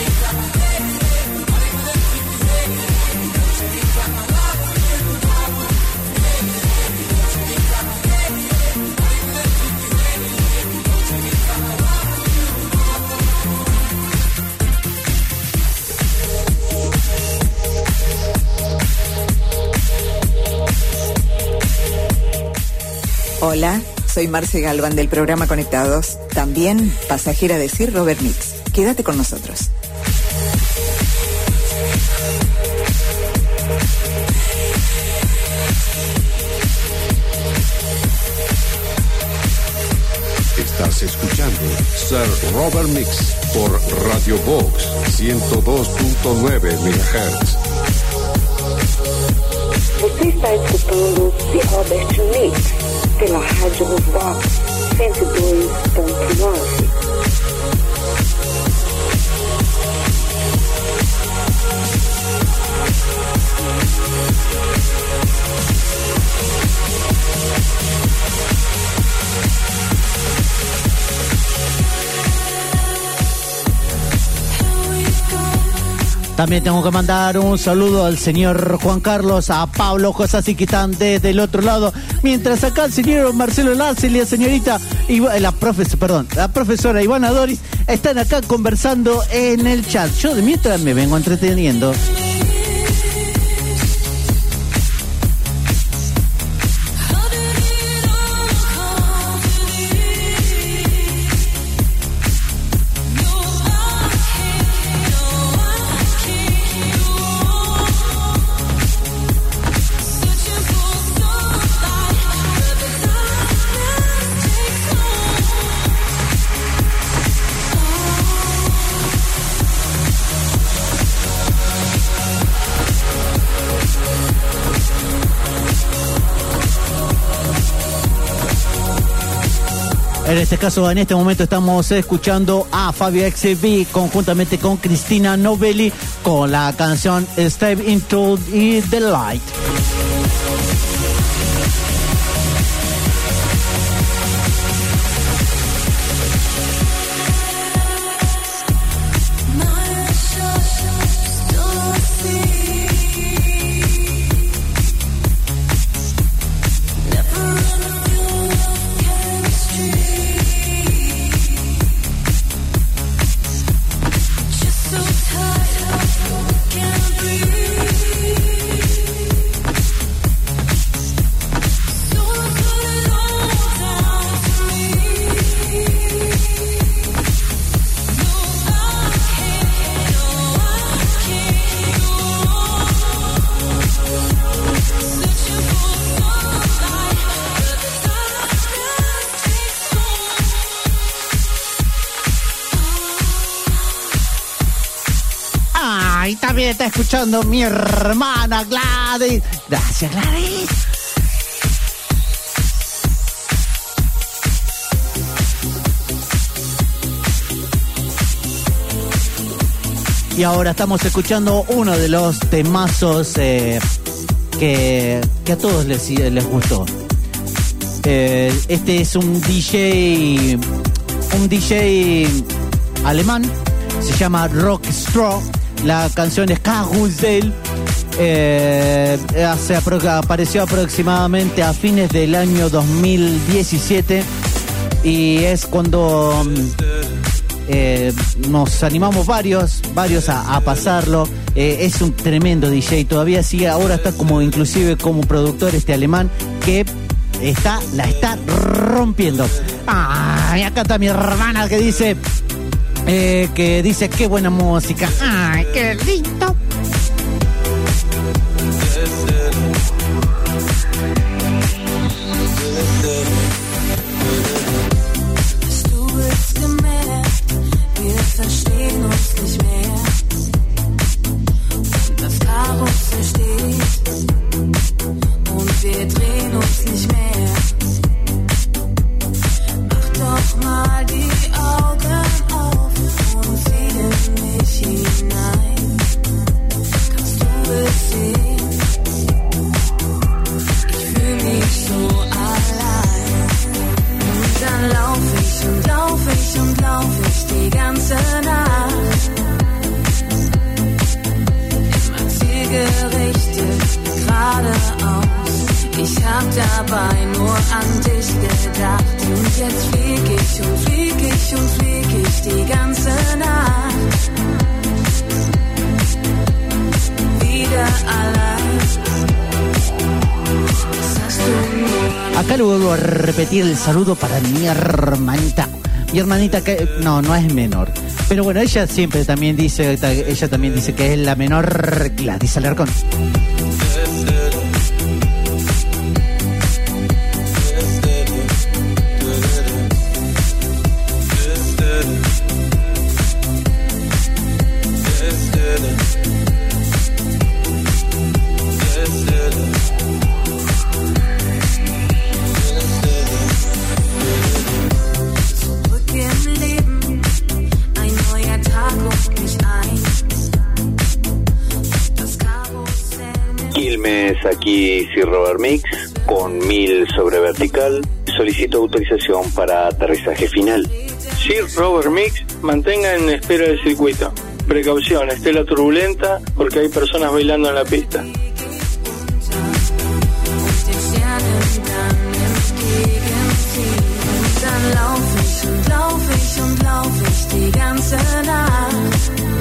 Hola, soy Marce Galván del programa Conectados, también pasajera de Sir Robert Mix. Quédate con nosotros. Estás escuchando Sir Robert Mix por Radio Vox ciento dos punto nueve megahertz. Você está escutando Sir Robert Mix pela Rádio Vox cento e dois ponto nove. También tengo que mandar un saludo al señor Juan Carlos, a Pablo Josasi, que están desde el otro lado. Mientras acá el señor Marcelo Lazzi y la señorita, Iva, la, profes, perdón, la profesora Ivana Doris están acá conversando en el chat. Yo de mientras me vengo entreteniendo. En este caso, en este momento estamos escuchando a Fabio X B conjuntamente con Cristina Novelli con la canción Step Into the Light. Y también está escuchando mi hermana Gladys. Gracias, Gladys. Y ahora estamos escuchando uno de los temazos eh, que, que a todos les, les gustó. Eh, este es un D J, un D J alemán, se llama Rock Straw. La canción es Karussell. Eh, hace, apareció aproximadamente a fines del año dos mil diecisiete y es cuando eh, nos animamos varios, varios a, a pasarlo. Eh, es un tremendo D J, todavía sigue, ahora está como inclusive como productor este alemán que está, la está rompiendo. Ay, acá está mi hermana que dice... Eh, que dice qué buena música. Ay, qué lindo. Acá le vuelvo a repetir el saludo para mi hermanita. Mi hermanita que no, no es menor. Pero bueno, ella siempre también dice, ella también dice que es la menor Gladys Alarcón. Aquí Sir Robert Mix con mil sobre vertical. Solicito autorización para aterrizaje final. Sir Robert Mix, mantenga en espera del circuito. Precaución, estela turbulenta porque hay personas bailando en la pista. Dann lauf ich und lauf ich und lauf ich die ganze Nacht.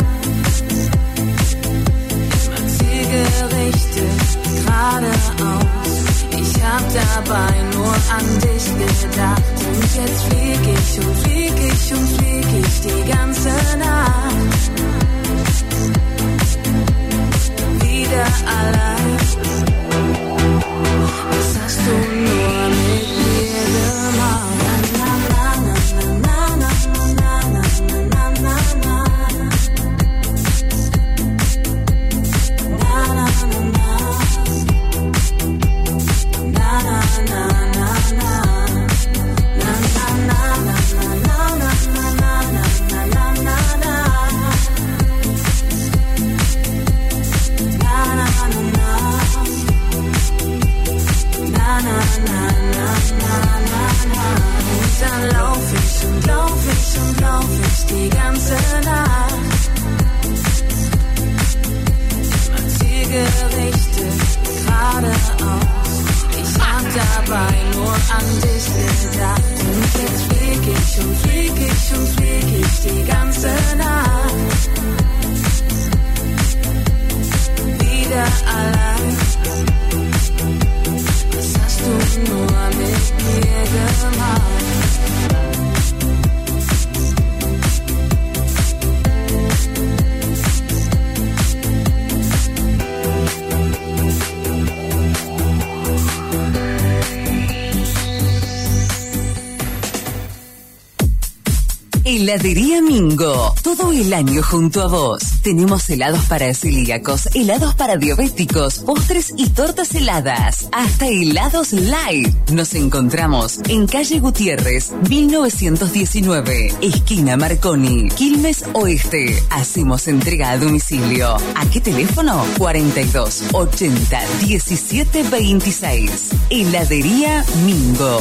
Immer zielgerichtet, geradeaus. Ich hab dabei nur an dich gedacht. Und jetzt flieg ich und flieg ich und flieg ich die ganze Nacht. Wieder allein. Was hast du nur mit mir gemacht? Dann lauf ich und lauf ich und lauf ich die ganze Nacht. Immer zielgerichtet, geradeaus. Ich hab dabei nur an dich gedacht. Und jetzt flieg ich und flieg ich und flieg ich die ganze Nacht. Wieder allein. Was hast du nur mit mir gemacht? Heladería Mingo, todo el año junto a vos. Tenemos helados para celíacos, helados para diabéticos, postres y tortas heladas, hasta helados light. Nos encontramos en calle Gutiérrez, mil novecientos diecinueve, esquina Marconi, Quilmes Oeste. Hacemos entrega a domicilio. ¿A qué teléfono? cuarenta y dos ochenta diecisiete veintiséis. Heladería Mingo.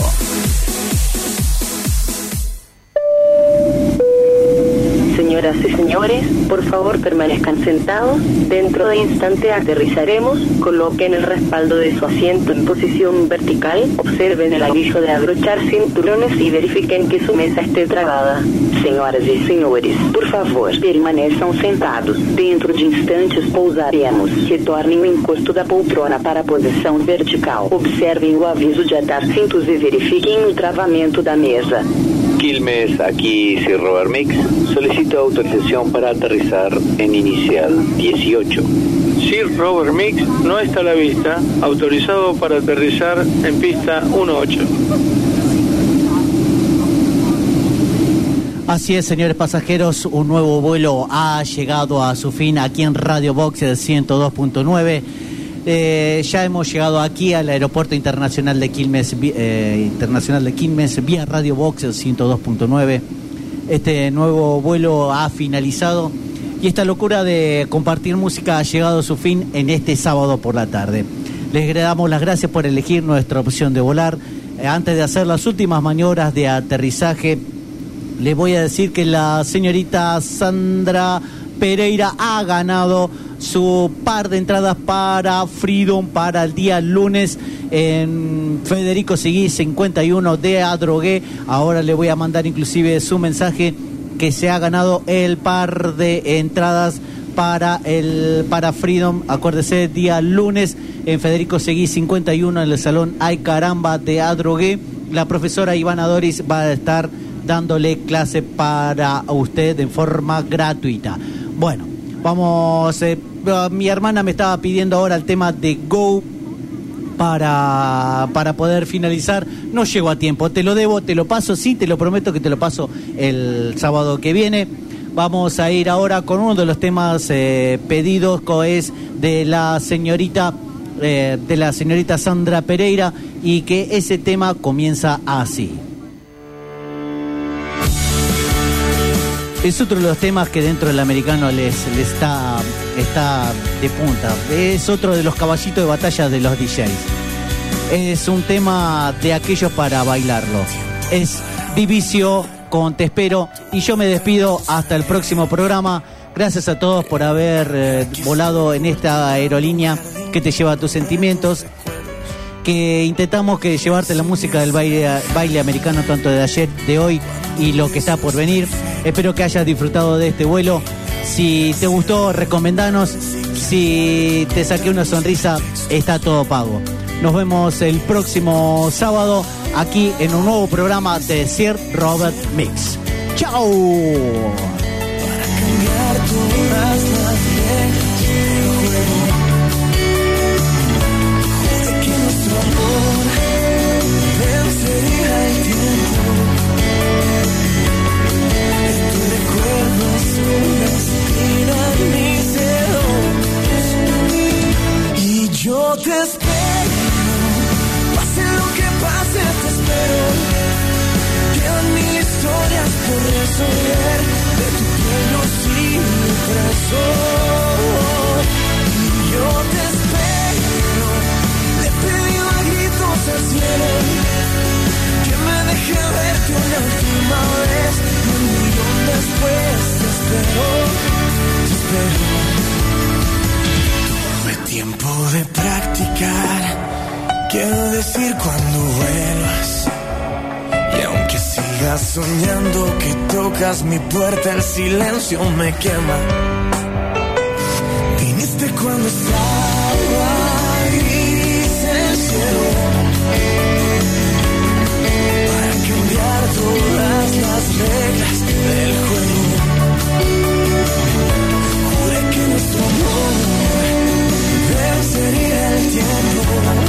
Señoras y señores, por favor permanezcan sentados. Dentro de instante aterrizaremos. Coloquen el respaldo de su asiento en posición vertical. Observen el aviso de abrochar cinturones y verifiquen que su mesa esté tragada. Senhoras e senhores, por favor, permaneçam sentados. Dentro de instantes pousaremos. Retornem o encosto da poltrona para a posição vertical. Observem o aviso de atar cintos e verifiquem o travamento da mesa. Quilmes, aquí Sir Robert Mix. Solicito autorización para aterrizar en inicial dieciocho. Sir Robert Mix no está a la vista. Autorizado para aterrizar en pista dieciocho. Así es, señores pasajeros, un nuevo vuelo ha llegado a su fin aquí en Radio Box del ciento dos punto nueve. Eh, ya hemos llegado aquí al aeropuerto internacional de Quilmes, eh, internacional de Quilmes vía Radio Box del ciento dos punto nueve. Este nuevo vuelo ha finalizado y esta locura de compartir música ha llegado a su fin en este sábado por la tarde. Les damos las gracias por elegir nuestra opción de volar. Eh, antes de hacer las últimas maniobras de aterrizaje, les voy a decir que la señorita Sandra Pereira ha ganado su par de entradas para Freedom para el día lunes en Federico Seguí cincuenta y uno de Adrogué. Ahora le voy a mandar inclusive su mensaje que se ha ganado el par de entradas para el para Freedom. Acuérdese, día lunes en Federico Seguí cincuenta y uno en el Salón Ay Caramba de Adrogué. La profesora Ivana Doris va a estar dándole clase para usted en forma gratuita. Bueno, vamos, eh, mi hermana me estaba pidiendo ahora el tema de Go para, para poder finalizar. No llego a tiempo, te lo debo, te lo paso, sí, te lo prometo que te lo paso el sábado que viene. Vamos a ir ahora con uno de los temas eh, pedidos, que es de la señorita eh, de la señorita Sandra Pereira, y que ese tema comienza así. Es otro de los temas que dentro del americano les, les está, está de punta. Es otro de los caballitos de batalla de los D Js. Es un tema de aquellos para bailarlo. Es Divicio con Te Espero. Y yo me despido hasta el próximo programa. Gracias a todos por haber eh, volado en esta aerolínea que te lleva a tus sentimientos, que intentamos que llevarte la música del baile, baile americano, tanto de ayer, de hoy y lo que está por venir. Espero que hayas disfrutado de este vuelo. Si te gustó, recomendanos. Si te saqué una sonrisa, está todo pago. Nos vemos el próximo sábado aquí en un nuevo programa de Sir Robert Mix. ¡Chao! Yo te espero, pase lo que pase, te espero. Quedan mil historias por resolver, de tu piel no sigo preso. Y yo te espero, le he pedido a gritos al cielo que me deje verte una última vez. Y un millón después te espero, te espero. Tiempo de practicar, quiero decir cuando vuelvas. Y aunque sigas soñando que tocas mi puerta, el silencio me quema. Viniste cuando estaba gris el cielo, para cambiar todas las reglas del juego. Juré que nuestro amor sería el tiempo,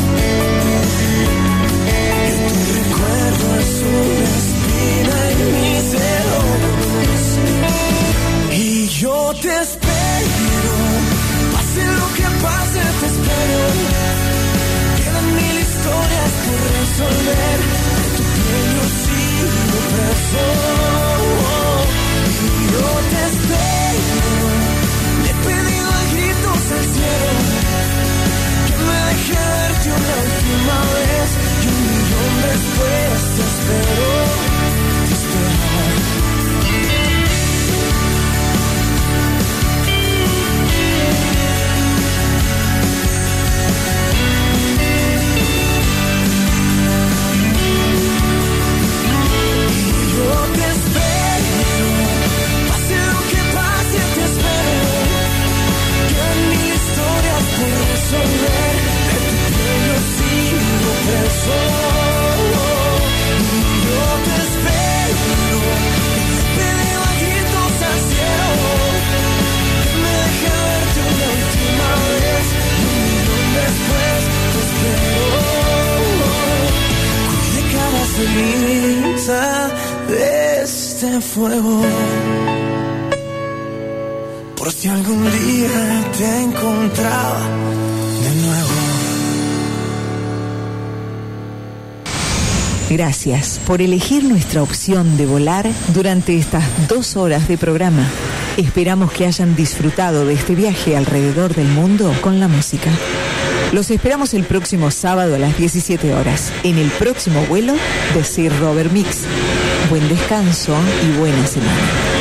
que tu recuerdo es una espina en mis dedos. Y yo te espero, pase lo que pase, te espero. Quedan mil historias por resolver, de tu piel yo sigo preso. Y yo te espero, le he pedido a gritos al cielo me dejé verte una última vez, y un millón después te espero, te espero. Y yo te espero, pase lo que pase, te espero. Quedan mil historias por resolver, preso. Yo te espero, le he pedido a gritos al cielo que me deje verte una última vez, y un millón después te espero. Cuide cada ceniza de este fuego, por si algún día te encontraba de nuevo. Gracias por elegir nuestra opción de volar durante estas dos horas de programa. Esperamos que hayan disfrutado de este viaje alrededor del mundo con la música. Los esperamos el próximo sábado a las diecisiete horas en el próximo vuelo de Sir Robert Mix. Buen descanso y buena semana.